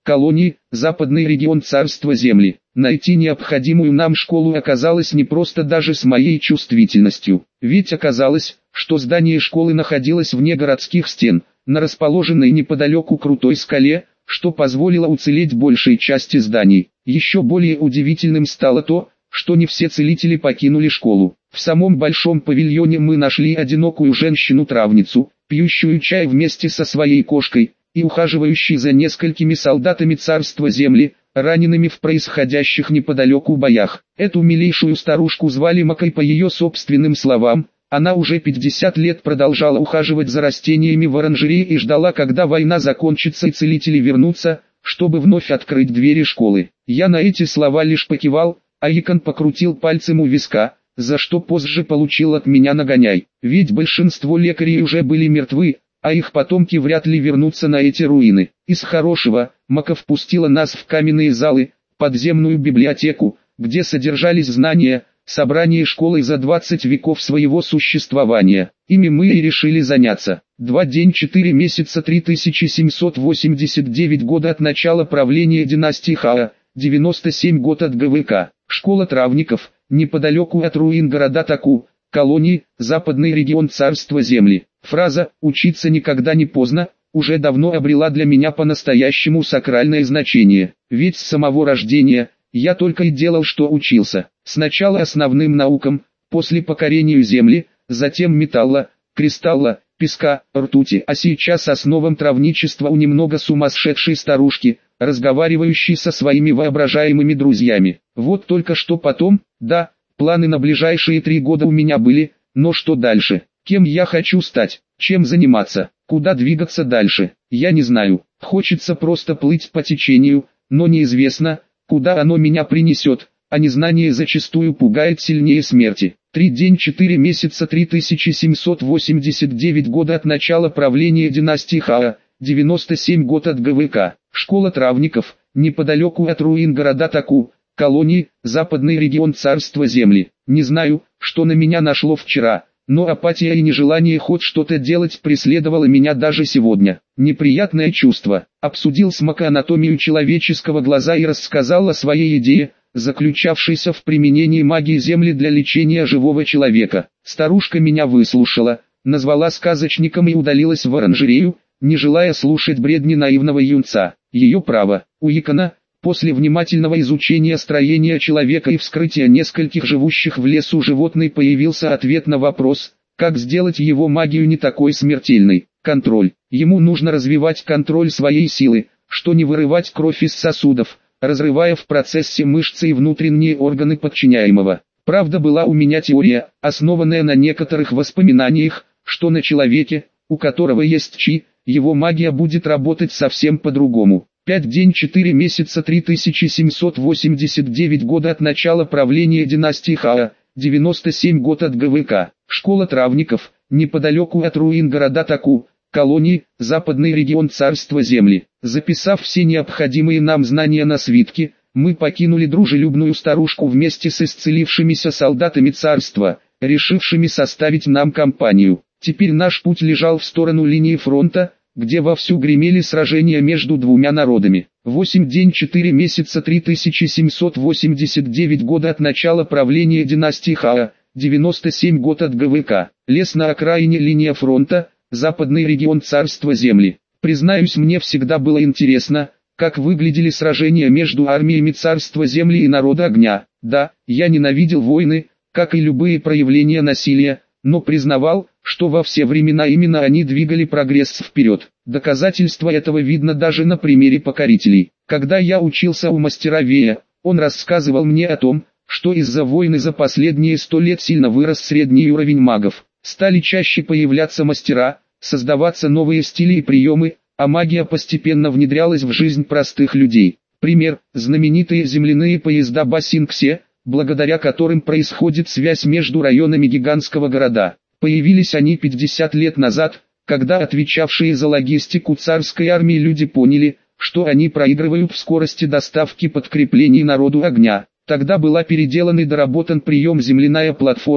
колонии, западный регион царства земли. Найти необходимую нам школу оказалось непросто даже с моей чувствительностью. Ведь оказалось, что здание школы находилось вне городских стен, на расположенной неподалеку крутой скале, что позволило уцелеть большей части зданий. Еще более удивительным стало то, что не все целители покинули школу. В самом большом павильоне мы нашли одинокую женщину-травницу, пьющую чай вместе со своей кошкой, и ухаживающей за несколькими солдатами царства земли, ранеными в происходящих неподалеку боях. Эту милейшую старушку звали Макой по ее собственным словам. Она уже пятьдесят лет продолжала ухаживать за растениями в оранжерее и ждала, когда война закончится и целители вернутся, чтобы вновь открыть двери школы. Я на эти слова лишь покивал, а Икон покрутил пальцем у виска, за что позже получил от меня нагоняй. Ведь большинство лекарей уже были мертвы, а их потомки вряд ли вернутся на эти руины. Из хорошего, Мака впустила нас в каменные залы, подземную библиотеку, где содержались знания, собрание школы за двадцать веков своего существования. Ими мы и решили заняться. Два день четыре месяца три тысячи семьсот восемьдесят девять года от начала правления династии Хаа, девяносто семь год от ГВК. Школа травников, неподалеку от руин города Таку, колонии, западный регион царства земли. Фраза «учиться никогда не поздно» уже давно обрела для меня по-настоящему сакральное значение. Ведь с самого рождения я только и делал, что учился. Сначала основным наукам, после покорению земли, затем металла, кристалла, песка, ртути, а сейчас основам травничества у немного сумасшедшей старушки, разговаривающей со своими воображаемыми друзьями. Вот только что потом, да, планы на ближайшие три года у меня были, но что дальше? Кем я хочу стать? Чем заниматься? Куда двигаться дальше? Я не знаю. Хочется просто плыть по течению, но неизвестно, куда оно меня принесет, а незнание зачастую пугает сильнее смерти. Три день четыре месяца три тысячи семьсот восемьдесят девять года от начала правления династии Хаа, девяносто семь год от ГВК. Школа травников, неподалеку от руин города Таку, колонии, западный регион царства земли. Не знаю, что на меня нашло вчера, но апатия и нежелание хоть что-то делать преследовало меня даже сегодня. Неприятное чувство. Обсудил с Мака анатомию человеческого глаза и рассказал о своей идее, заключавшейся в применении магии земли для лечения живого человека. Старушка меня выслушала, назвала сказочником и удалилась в оранжерею, не желая слушать бредни наивного юнца. Ее право. У Икона, после внимательного изучения строения человека и вскрытия нескольких живущих в лесу животных, появился ответ на вопрос, как сделать его магию не такой смертельной. Контроль. Ему нужно развивать контроль своей силы, что не вырывать кровь из сосудов, разрывая в процессе мышцы и внутренние органы подчиняемого. Правда, была у меня теория, основанная на некоторых воспоминаниях, что на человеке, у которого есть чи, его магия будет работать совсем по-другому. Пять день четыре месяца три тысячи семьсот восемьдесят девять года от начала правления династии Хаа, девяносто семь год от ГВК. Школа травников, неподалеку от руин города Таку, колонии, западный регион царства земли. Записав все необходимые нам знания на свитке, мы покинули дружелюбную старушку вместе с исцелившимися солдатами царства, решившими составить нам компанию. Теперь наш путь лежал в сторону линии фронта, где вовсю гремели сражения между двумя народами. Восемь день четыре месяца три тысячи семьсот восемьдесят девять года от начала правления династии Хаа, девяносто семь год от ГВК. Лес на окраине линии фронта, западный регион царства земли. Признаюсь, мне всегда было интересно, как выглядели сражения между армиями царства земли и народа огня. Да, я ненавидел войны, как и любые проявления насилия, но признавал, что во все времена именно они двигали прогресс вперед. Доказательство этого видно даже на примере покорителей. Когда я учился у мастера Вея, он рассказывал мне о том, что из-за войны за последние сто лет сильно вырос средний уровень магов. Стали чаще появляться мастера, создаваться новые стили и приемы, а магия постепенно внедрялась в жизнь простых людей. Пример – знаменитые земляные поезда Басинксе, благодаря которым происходит связь между районами гигантского города. Появились они пятьдесят лет назад, когда отвечавшие за логистику царской армии люди поняли, что они проигрывают в скорости доставки подкреплений народу огня. Тогда была переделан и доработан прием земляная платформа,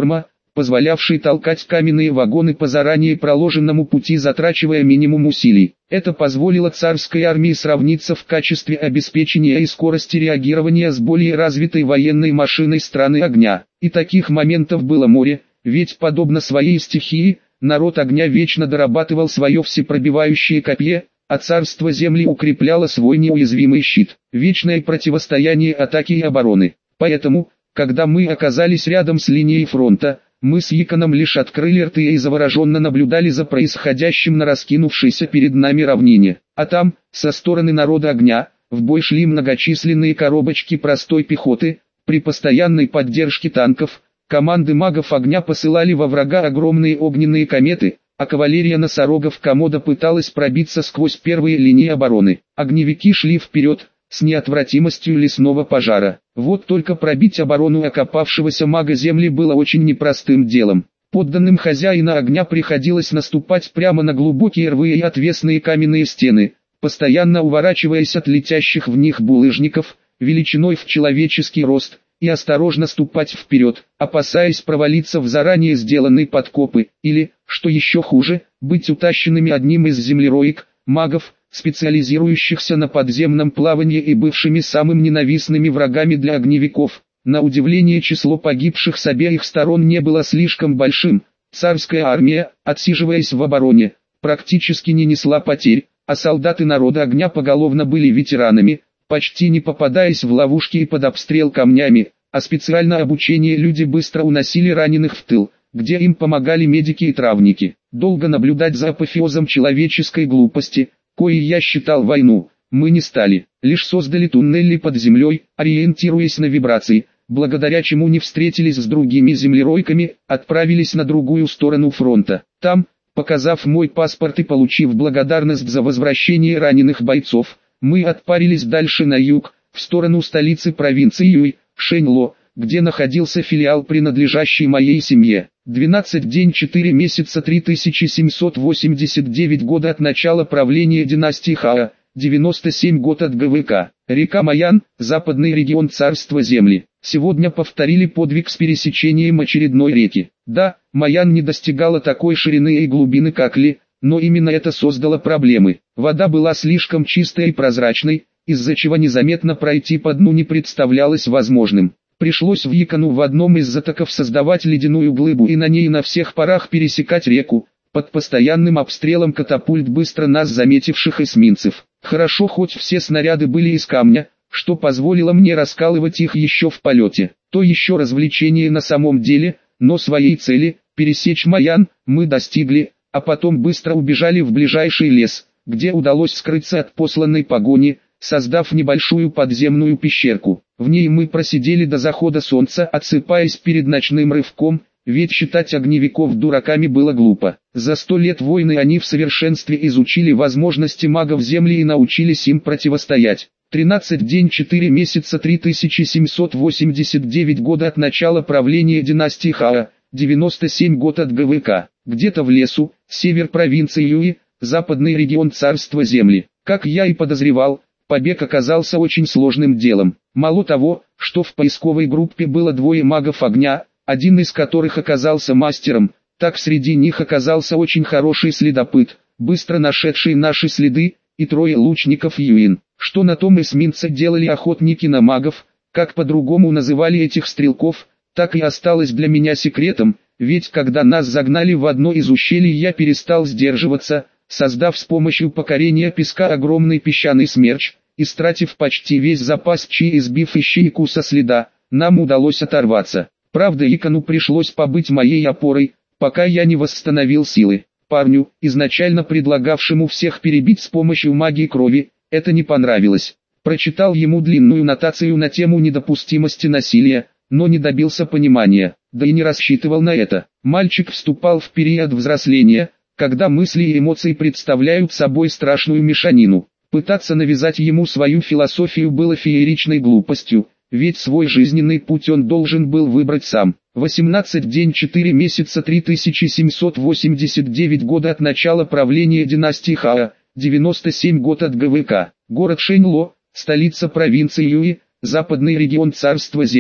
позволявший толкать каменные вагоны по заранее проложенному пути, затрачивая минимум усилий. Это позволило царской армии сравниться в качестве обеспечения и скорости реагирования с более развитой военной машиной страны огня. И таких моментов было море, ведь подобно своей стихии, народ огня вечно дорабатывал свое всепробивающее копье, а царство земли укрепляло свой неуязвимый щит. Вечное противостояние атаки и обороны. Поэтому, когда мы оказались рядом с линией фронта, мы с Иконом лишь открыли рты и завороженно наблюдали за происходящим на раскинувшейся перед нами равнине. А там, со стороны народа огня, в бой шли многочисленные коробочки простой пехоты. При постоянной поддержке танков, команды магов огня посылали во врага огромные огненные кометы, а кавалерия носорогов Комода пыталась пробиться сквозь первые линии обороны. Огневики шли вперед, с неотвратимостью лесного пожара. Вот только пробить оборону окопавшегося мага земли было очень непростым делом. Подданным хозяина огня приходилось наступать прямо на глубокие рвы и отвесные каменные стены, постоянно уворачиваясь от летящих в них булыжников, величиной в человеческий рост, и осторожно ступать вперед, опасаясь провалиться в заранее сделанные подкопы, или, что еще хуже, быть утащенными одним из землероек, магов, специализирующихся на подземном плавании и бывшими самым ненавистными врагами для огневиков. На удивление, число погибших с обеих сторон не было слишком большим. Царская армия, отсиживаясь в обороне, практически не несла потерь, а солдаты народа огня поголовно были ветеранами, почти не попадаясь в ловушки и под обстрел камнями, а специально обученные люди быстро уносили раненых в тыл, где им помогали медики и травники. Долго наблюдать за апофеозом человеческой глупости, коей я считал войну, мы не стали, лишь создали туннели под землей, ориентируясь на вибрации, благодаря чему не встретились с другими землеройками, отправились на другую сторону фронта. Там, показав мой паспорт и получив благодарность за возвращение раненых бойцов, мы отправились дальше на юг, в сторону столицы провинции Юй, Шэньло, где находился филиал, принадлежащий моей семье. двенадцать день четыре месяца три тысячи семьсот восемьдесят девять года от начала правления династии Хао, девяносто семь год от ГВК. Река Маян, западный регион царства земли. Сегодня повторили подвиг с пересечением очередной реки. Да, Маян не достигала такой ширины и глубины, как Ли, но именно это создало проблемы. Вода была слишком чистой и прозрачной, из-за чего незаметно пройти по дну не представлялось возможным. Пришлось в Икону в одном из затоков создавать ледяную глыбу и на ней на всех парах пересекать реку, под постоянным обстрелом катапульт быстро нас заметивших эсминцев. Хорошо, хоть все снаряды были из камня, что позволило мне раскалывать их еще в полете. То еще развлечение на самом деле, но своей цели, пересечь Маян, мы достигли, а потом быстро убежали в ближайший лес, где удалось скрыться от посланной погони, создав небольшую подземную пещерку. В ней мы просидели до захода солнца, отсыпаясь перед ночным рывком, ведь считать огневиков дураками было глупо. За сто лет войны они в совершенстве изучили возможности магов земли и научились им противостоять. тринадцать день четыре месяца три тысячи семьсот восемьдесят девять года от начала правления династии Хао, девяносто семь год от ГВК. Где-то в лесу, север провинции Юй, западный регион царства земли. Как я и подозревал, побег оказался очень сложным делом. Мало того, что в поисковой группе было двое магов огня, один из которых оказался мастером, так среди них оказался очень хороший следопыт, быстро нашедший наши следы, и трое лучников Юин. Что на том эсминце делали охотники на магов, как по-другому называли этих стрелков, так и осталось для меня секретом, ведь когда нас загнали в одно из ущелий, я перестал сдерживаться, создав с помощью покорения песка огромный песчаный смерч, истратив почти весь запас чи и сбив ищейку со следа, нам удалось оторваться. Правда, Икону пришлось побыть моей опорой, пока я не восстановил силы. Парню, изначально предлагавшему всех перебить с помощью магии крови, это не понравилось. Прочитал ему длинную нотацию на тему недопустимости насилия, но не добился понимания, да и не рассчитывал на это. Мальчик вступал в период взросления, когда мысли и эмоции представляют собой страшную мешанину. Пытаться навязать ему свою философию было фееричной глупостью, ведь свой жизненный путь он должен был выбрать сам. восемнадцать день четыре месяца три тысячи семьсот восемьдесят девять года от начала правления династии Хао, девяносто семь год от ГВК. Город Шэньло, столица провинции Юй, западный регион царства земли.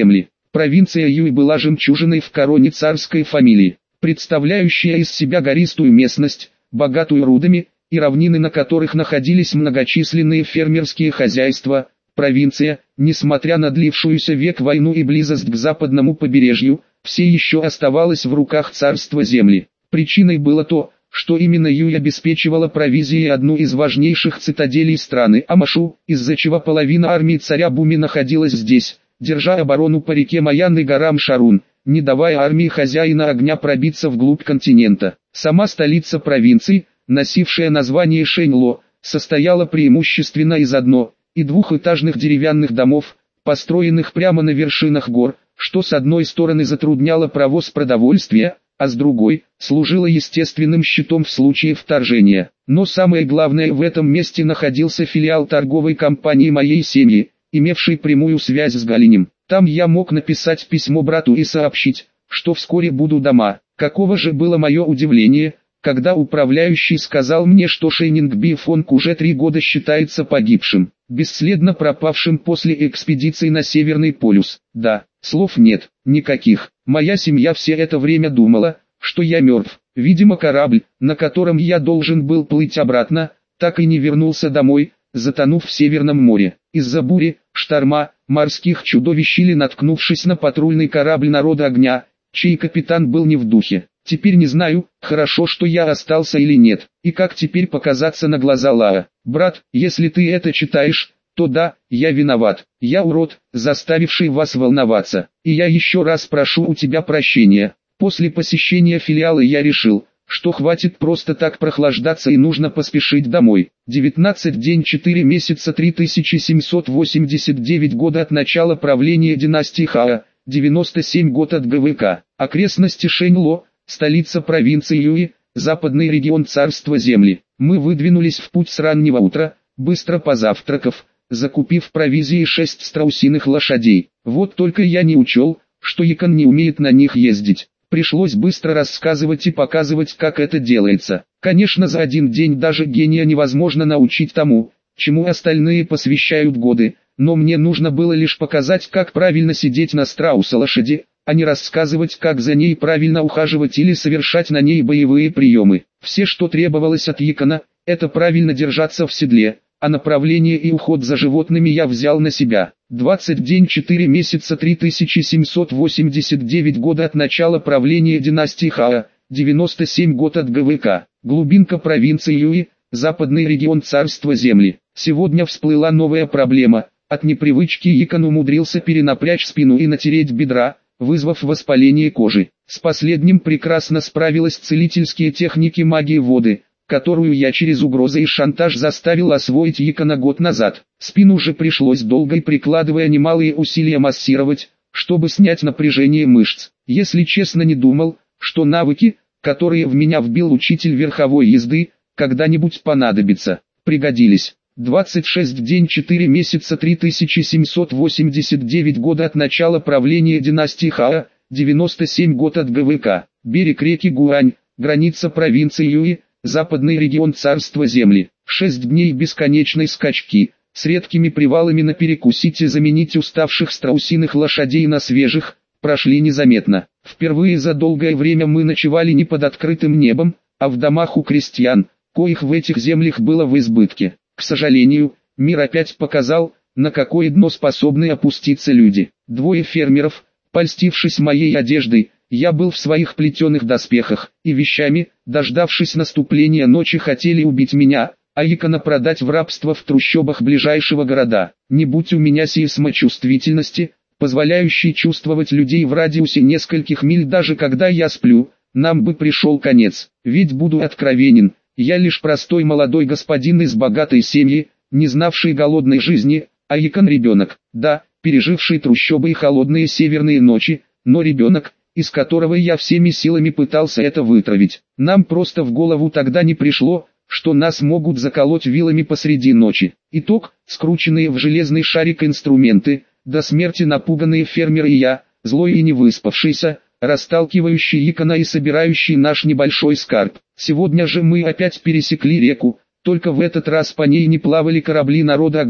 Провинция Юй была жемчужиной в короне царской фамилии, представляющая из себя гористую местность, богатую рудами, и равнины, на которых находились многочисленные фермерские хозяйства. Провинция, несмотря на длившуюся век войну и близость к западному побережью, все еще оставалась в руках царства земли. Причиной было то, что именно Юй обеспечивала провизией одну из важнейших цитаделей страны Амашу, из-за чего половина армии царя Буми находилась здесь, держа оборону по реке Маян и горам Шарун, не давая армии хозяина огня пробиться вглубь континента. Сама столица провинции, носившая название Шэньло, состояла преимущественно из одно- и двухэтажных деревянных домов, построенных прямо на вершинах гор, что с одной стороны затрудняло провоз продовольствия, а с другой, служило естественным щитом в случае вторжения. Но самое главное, в этом месте находился филиал торговой компании моей семьи, имевший прямую связь с Галинем. Там я мог написать письмо брату и сообщить, что вскоре буду дома. Каково же было мое удивление, когда управляющий сказал мне, что Шэнинг Би Фонг уже три года считается погибшим, бесследно пропавшим после экспедиции на Северный полюс. Да, слов нет, никаких. Моя семья все это время думала, что я мертв. Видимо, корабль, на котором я должен был плыть обратно, так и не вернулся домой, затонув в Северном море. Из-за бури, шторма, морских чудовищ или наткнувшись на патрульный корабль народа огня, чей капитан был не в духе. Теперь не знаю, хорошо, что я остался или нет, и как теперь показаться на глаза Лаа. Брат, если ты это читаешь, то да, я виноват. Я урод, заставивший вас волноваться. И я еще раз прошу у тебя прощения. После посещения филиала я решил, что хватит просто так прохлаждаться и нужно поспешить домой. девятнадцать день четыре месяца три тысячи семьсот восемьдесят девять года от начала правления династии Хаа, девяносто семь год от ГВК. Окрестности Шэньло, столица провинции Юй, западный регион царства земли. Мы выдвинулись в путь с раннего утра, быстро позавтракав, закупив провизии шесть страусиных лошадей. Вот только я не учел, что Якон не умеет на них ездить. Пришлось быстро рассказывать и показывать, как это делается. Конечно, за один день даже гения невозможно научить тому, чему остальные посвящают годы, но мне нужно было лишь показать, как правильно сидеть на страуса лошади, а не рассказывать, как за ней правильно ухаживать или совершать на ней боевые приемы. Все, что требовалось от Якона, это правильно держаться в седле, а направление и уход за животными я взял на себя. двадцать день четыре месяца три тысячи семьсот восемьдесят девять года от начала правления династии Хаа, девяносто семь год от ГВК. Глубинка провинции Юй, западный регион царства земли. Сегодня всплыла новая проблема. От непривычки Якон умудрился перенапрячь спину и натереть бедра, вызвав воспаление кожи. С последним прекрасно справилась целительские техники магии воды, которую я через угрозы и шантаж заставил освоить Якона год назад. Спину же пришлось долго и прикладывая немалые усилия массировать, чтобы снять напряжение мышц. Если честно, не думал, что навыки, которые в меня вбил учитель верховой езды, когда-нибудь понадобятся. Пригодились. двадцать шесть день четыре месяца три тысячи семьсот восемьдесят девять года от начала правления династии Хаа, девяносто семь год от ГВК. Берег реки Гуань, граница провинции Юй, западный регион царства земли. Шесть дней бесконечной скачки, с редкими привалами на перекусить и заменить уставших страусиных лошадей на свежих, прошли незаметно. Впервые за долгое время мы ночевали не под открытым небом, а в домах у крестьян, коих в этих землях было в избытке. К сожалению, мир опять показал, на какое дно способны опуститься люди. Двое фермеров, польстившись моей одеждой, я был в своих плетеных доспехах, и вещами, дождавшись наступления ночи, хотели убить меня, а Якона продать в рабство в трущобах ближайшего города. Не будь у меня сейсмочувствительности, позволяющей чувствовать людей в радиусе нескольких миль даже когда я сплю, нам бы пришел конец. Ведь буду откровенен, я лишь простой молодой господин из богатой семьи, не знавший голодной жизни, а Якон ребенок, да, переживший трущобы и холодные северные ночи, но ребенок, из которого я всеми силами пытался это вытравить. Нам просто в голову тогда не пришло, что нас могут заколоть вилами посреди ночи. Итог: скрученные в железный шарик инструменты, до смерти напуганные фермеры и я, злой и не выспавшийся, расталкивающий Якона и собирающий наш небольшой скарб. Сегодня же мы опять пересекли реку, только в этот раз по ней не плавали корабли народа огня,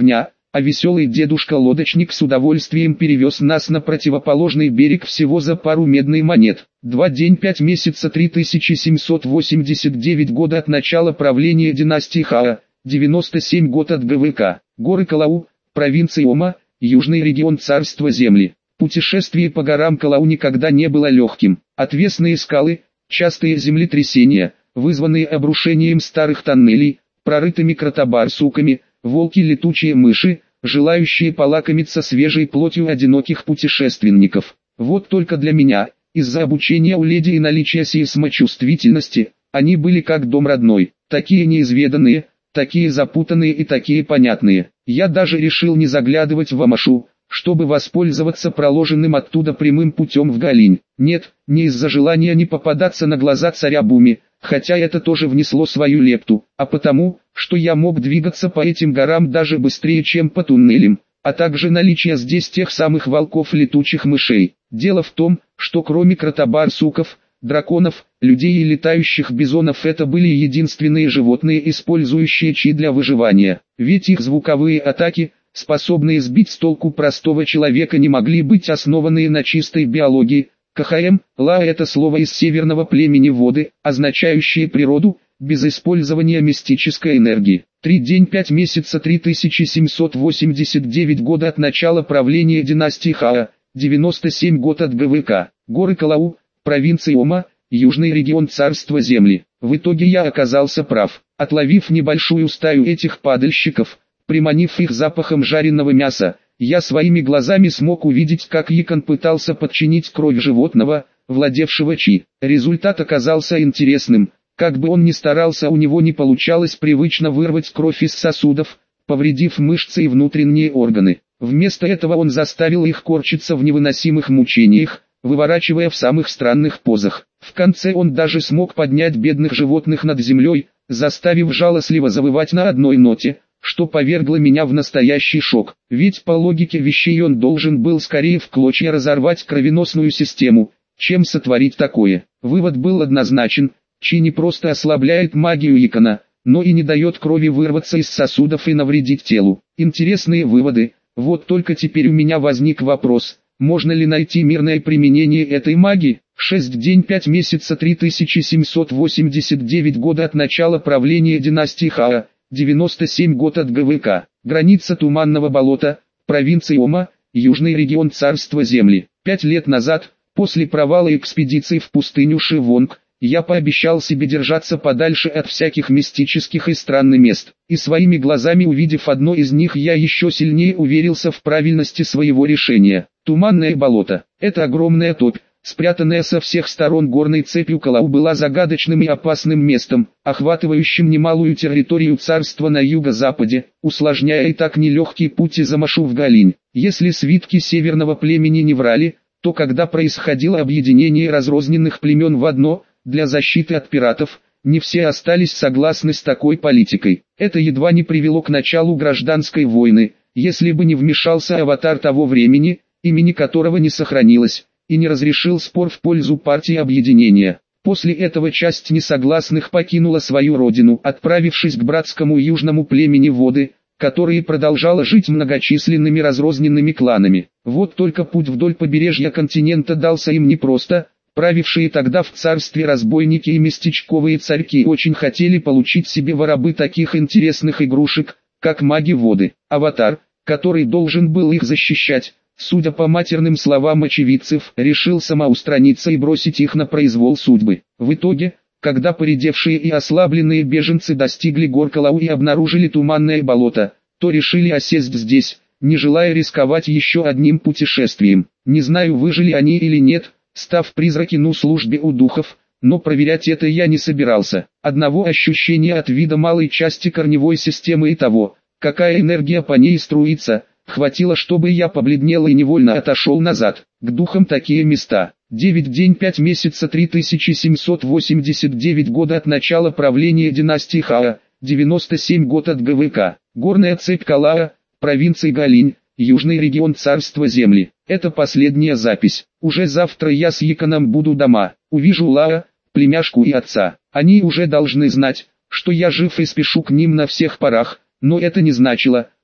а веселый дедушка-лодочник с удовольствием перевез нас на противоположный берег всего за пару медных монет. Два день пять месяца три тысячи семьсот восемьдесят девять года от начала правления династии Ха, девяносто семь год от ГВК. Горы Калау, провинция Ома, южный регион царства земли. Путешествие по горам Калау никогда не было легким. Отвесные скалы, частые землетрясения, вызванные обрушением старых тоннелей, прорытыми кротобарсуками, волки-летучие мыши, желающие полакомиться свежей плотью одиноких путешественников. Вот только для меня, из-за обучения у леди и наличия сейсмочувствительности, они были как дом родной, такие неизведанные, такие запутанные и такие понятные. Я даже решил не заглядывать в Амашу, чтобы воспользоваться проложенным оттуда прямым путем в Галинь. Нет, не из-за желания не попадаться на глаза царя Буми, хотя это тоже внесло свою лепту, а потому, что я мог двигаться по этим горам даже быстрее, чем по туннелям, а также наличие здесь тех самых волков-летучих мышей. Дело в том, что кроме кротобарсуков, драконов, людей и летающих бизонов это были единственные животные, использующие чи для выживания, ведь их звуковые атаки, способные сбить с толку простого человека, не могли быть основаны на чистой биологии. КХМ, ла это слово из северного племени воды, означающее природу, без использования мистической энергии. Три день пять месяца три тысячи семьсот восемьдесят девять года от начала правления династии Ха, девяносто семь год от ГВК. Горы Калау, провинция Ома, южный регион царства земли. В итоге я оказался прав. Отловив небольшую стаю этих падальщиков, приманив их запахом жареного мяса, я своими глазами смог увидеть, как Якон пытался подчинить кровь животного, владевшего чи. Результат оказался интересным. Как бы он ни старался, у него не получалось привычно вырвать кровь из сосудов, повредив мышцы и внутренние органы. Вместо этого он заставил их корчиться в невыносимых мучениях, выворачивая в самых странных позах. В конце он даже смог поднять бедных животных над землей, заставив жалостливо завывать на одной ноте, что повергло меня в настоящий шок. Ведь по логике вещей он должен был скорее в клочья разорвать кровеносную систему, чем сотворить такое. Вывод был однозначен: чи не просто ослабляет магию Якона, но и не дает крови вырваться из сосудов и навредить телу. Интересные выводы. Вот только теперь у меня возник вопрос: можно ли найти мирное применение этой магии? шесть день пять месяца три тысячи семьсот восемьдесят девять года от начала правления династии Ха, девяносто семь год от ГВК. Граница Туманного болота, провинция Ома, южный регион царства земли. Пять лет назад, после провала экспедиции в пустыню Шивонг, я пообещал себе держаться подальше от всяких мистических и странных мест. И своими глазами увидев одно из них, я еще сильнее уверился в правильности своего решения. Туманное болото. Это огромная топь, спрятанная со всех сторон горной цепью Калау, была загадочным и опасным местом, охватывающим немалую территорию царства на юго-западе, усложняя и так нелегкий путь из Амашу в Галинь. Если свитки северного племени не врали, то когда происходило объединение разрозненных племен в одно, для защиты от пиратов, не все остались согласны с такой политикой. Это едва не привело к началу гражданской войны, если бы не вмешался аватар того времени, имени которого не сохранилось, и не разрешил спор в пользу партии объединения. После этого часть несогласных покинула свою родину, отправившись к братскому южному племени воды, которое продолжало жить многочисленными разрозненными кланами. Вот только путь вдоль побережья континента дался им непросто. Правившие тогда в царстве разбойники и местечковые царьки очень хотели получить себе в рабы таких интересных игрушек, как маги воды. Аватар, который должен был их защищать, судя по матерным словам очевидцев, решил самоустраниться и бросить их на произвол судьбы. В итоге, когда поредевшие и ослабленные беженцы достигли гор Калау и обнаружили туманное болото, то решили осесть здесь, не желая рисковать еще одним путешествием. Не знаю, выжили они или нет, став призраки на службе у духов, но проверять это я не собирался. Одного ощущения от вида малой части корневой системы и того, какая энергия по ней струится, хватило, чтобы я побледнел и невольно отошел назад. К духам такие места. девять день пять месяца три тысячи семьсот восемьдесят девять года от начала правления династии Ха, девяносто семь год от ГВК. Горная цепь Калаа, провинция Галинь, южный регион царства земли. Это последняя запись. Уже завтра я с Яконом буду дома. Увижу Лаа, племяшку и отца. Они уже должны знать, что я жив и спешу к ним на всех парах, но это не значило,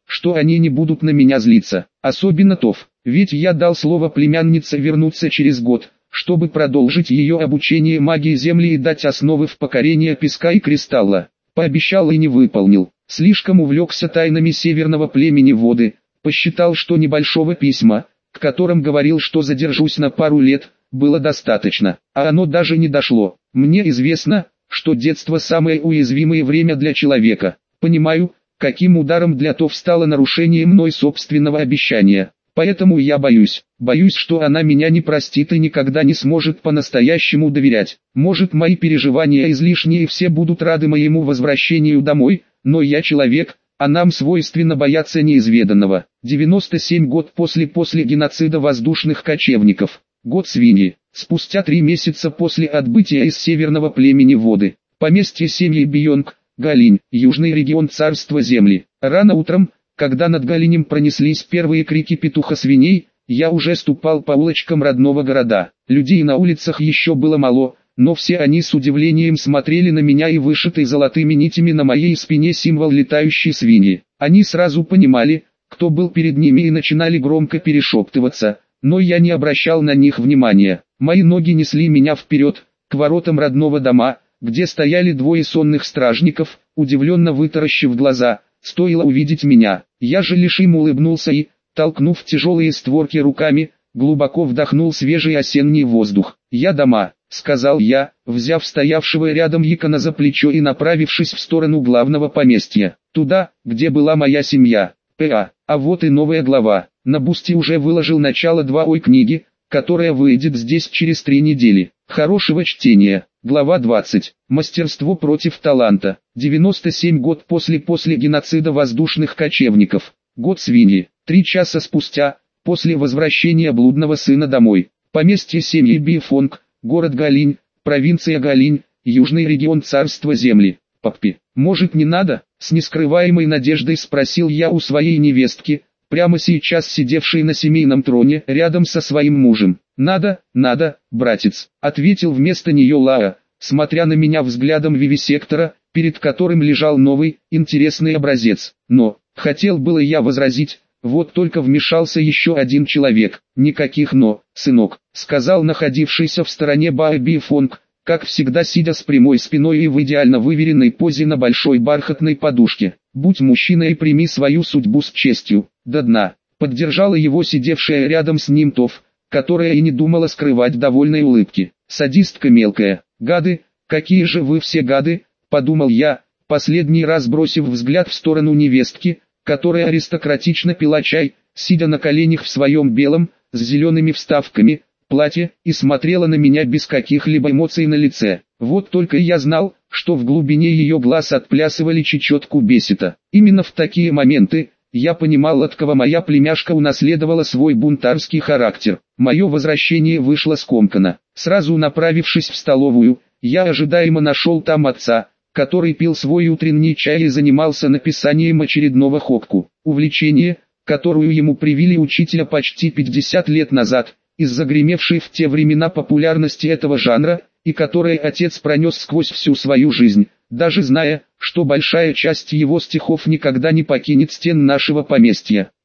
что они не будут на меня злиться, особенно Тов, ведь я дал слово племяннице вернуться через год, чтобы продолжить ее обучение магии Земли и дать основы в покорение песка и кристалла. Пообещал и не выполнил, слишком увлекся тайнами северного племени воды, посчитал, что небольшого письма, в котором говорил, что задержусь на пару лет, было достаточно, а оно даже не дошло. Мне известно, что детство самое уязвимое время для человека. Понимаю, каким ударом для Тов стало нарушение мной собственного обещания. Поэтому я боюсь, боюсь, что она меня не простит и никогда не сможет по-настоящему доверять. Может, мои переживания излишни и все будут рады моему возвращению домой, но я человек, а нам свойственно бояться неизведанного. девяносто семь год после после геноцида воздушных кочевников. Год свиньи. Спустя три месяца после отбытия из северного племени воды. Поместье семьи Бионг, Галинь, южный регион царства Земли. Рано утром, когда над Галинем пронеслись первые крики петуха-свиней, я уже ступал по улочкам родного города. Людей на улицах еще было мало, но все они с удивлением смотрели на меня и вышитый золотыми нитями на моей спине символ летающей свиньи. Они сразу понимали, кто был перед ними, и начинали громко перешептываться, но я не обращал на них внимания. Мои ноги несли меня вперед, к воротам родного дома, где стояли двое сонных стражников, удивленно вытаращив глаза. Стоило увидеть меня, я же лишь им улыбнулся и, толкнув тяжелые створки руками, глубоко вдохнул свежий осенний воздух. «Я дома», — сказал я, взяв стоявшего рядом Якона за плечо и направившись в сторону главного поместья, туда, где была моя семья. П.А. А вот и новая глава. На Бусти уже выложил начало два ой книги, которая выйдет здесь через три недели. Хорошего чтения. Глава двадцать. Мастерство против таланта. девяносто семь год после после геноцида воздушных кочевников. Год свиньи. Три часа спустя, после возвращения блудного сына домой. Поместье семьи Бифонг, город Галинь, провинция Галинь, южный регион царства Земли. «Папи, может, не надо?» — с нескрываемой надеждой спросил я у своей невестки, прямо сейчас сидевшей на семейном троне рядом со своим мужем. «Надо, надо, братец», — ответил вместо нее Лаа, смотря на меня взглядом вивисектора, перед которым лежал новый, интересный образец. Но, хотел было я возразить, вот только вмешался еще один человек. «Никаких «но», сынок», — сказал находившийся в стороне Баа Бифонг, как всегда сидя с прямой спиной и в идеально выверенной позе на большой бархатной подушке. «Будь мужчиной и прими свою судьбу с честью, до дна», — поддержала его сидевшая рядом с ним Тов, которая и не думала скрывать довольной улыбки. «Садистка мелкая, гады, какие же вы все гады», — подумал я, последний раз бросив взгляд в сторону невестки, которая аристократично пила чай, сидя на коленях в своем белом, с зелеными вставками, платье, и смотрела на меня без каких-либо эмоций на лице. Вот только я знал, что в глубине ее глаз отплясывали чечетку бесита. Именно в такие моменты я понимал, от кого моя племяшка унаследовала свой бунтарский характер. Мое возвращение вышло скомканно. Сразу направившись в столовую, я ожидаемо нашел там отца, который пил свой утренний чай и занимался написанием очередного хокку. Увлечение, которую ему привили учителя почти пятьдесят лет назад, из-за гремевшей в те времена популярности этого жанра, и которое отец пронес сквозь всю свою жизнь, даже зная, что большая часть его стихов никогда не покинет стен нашего поместья.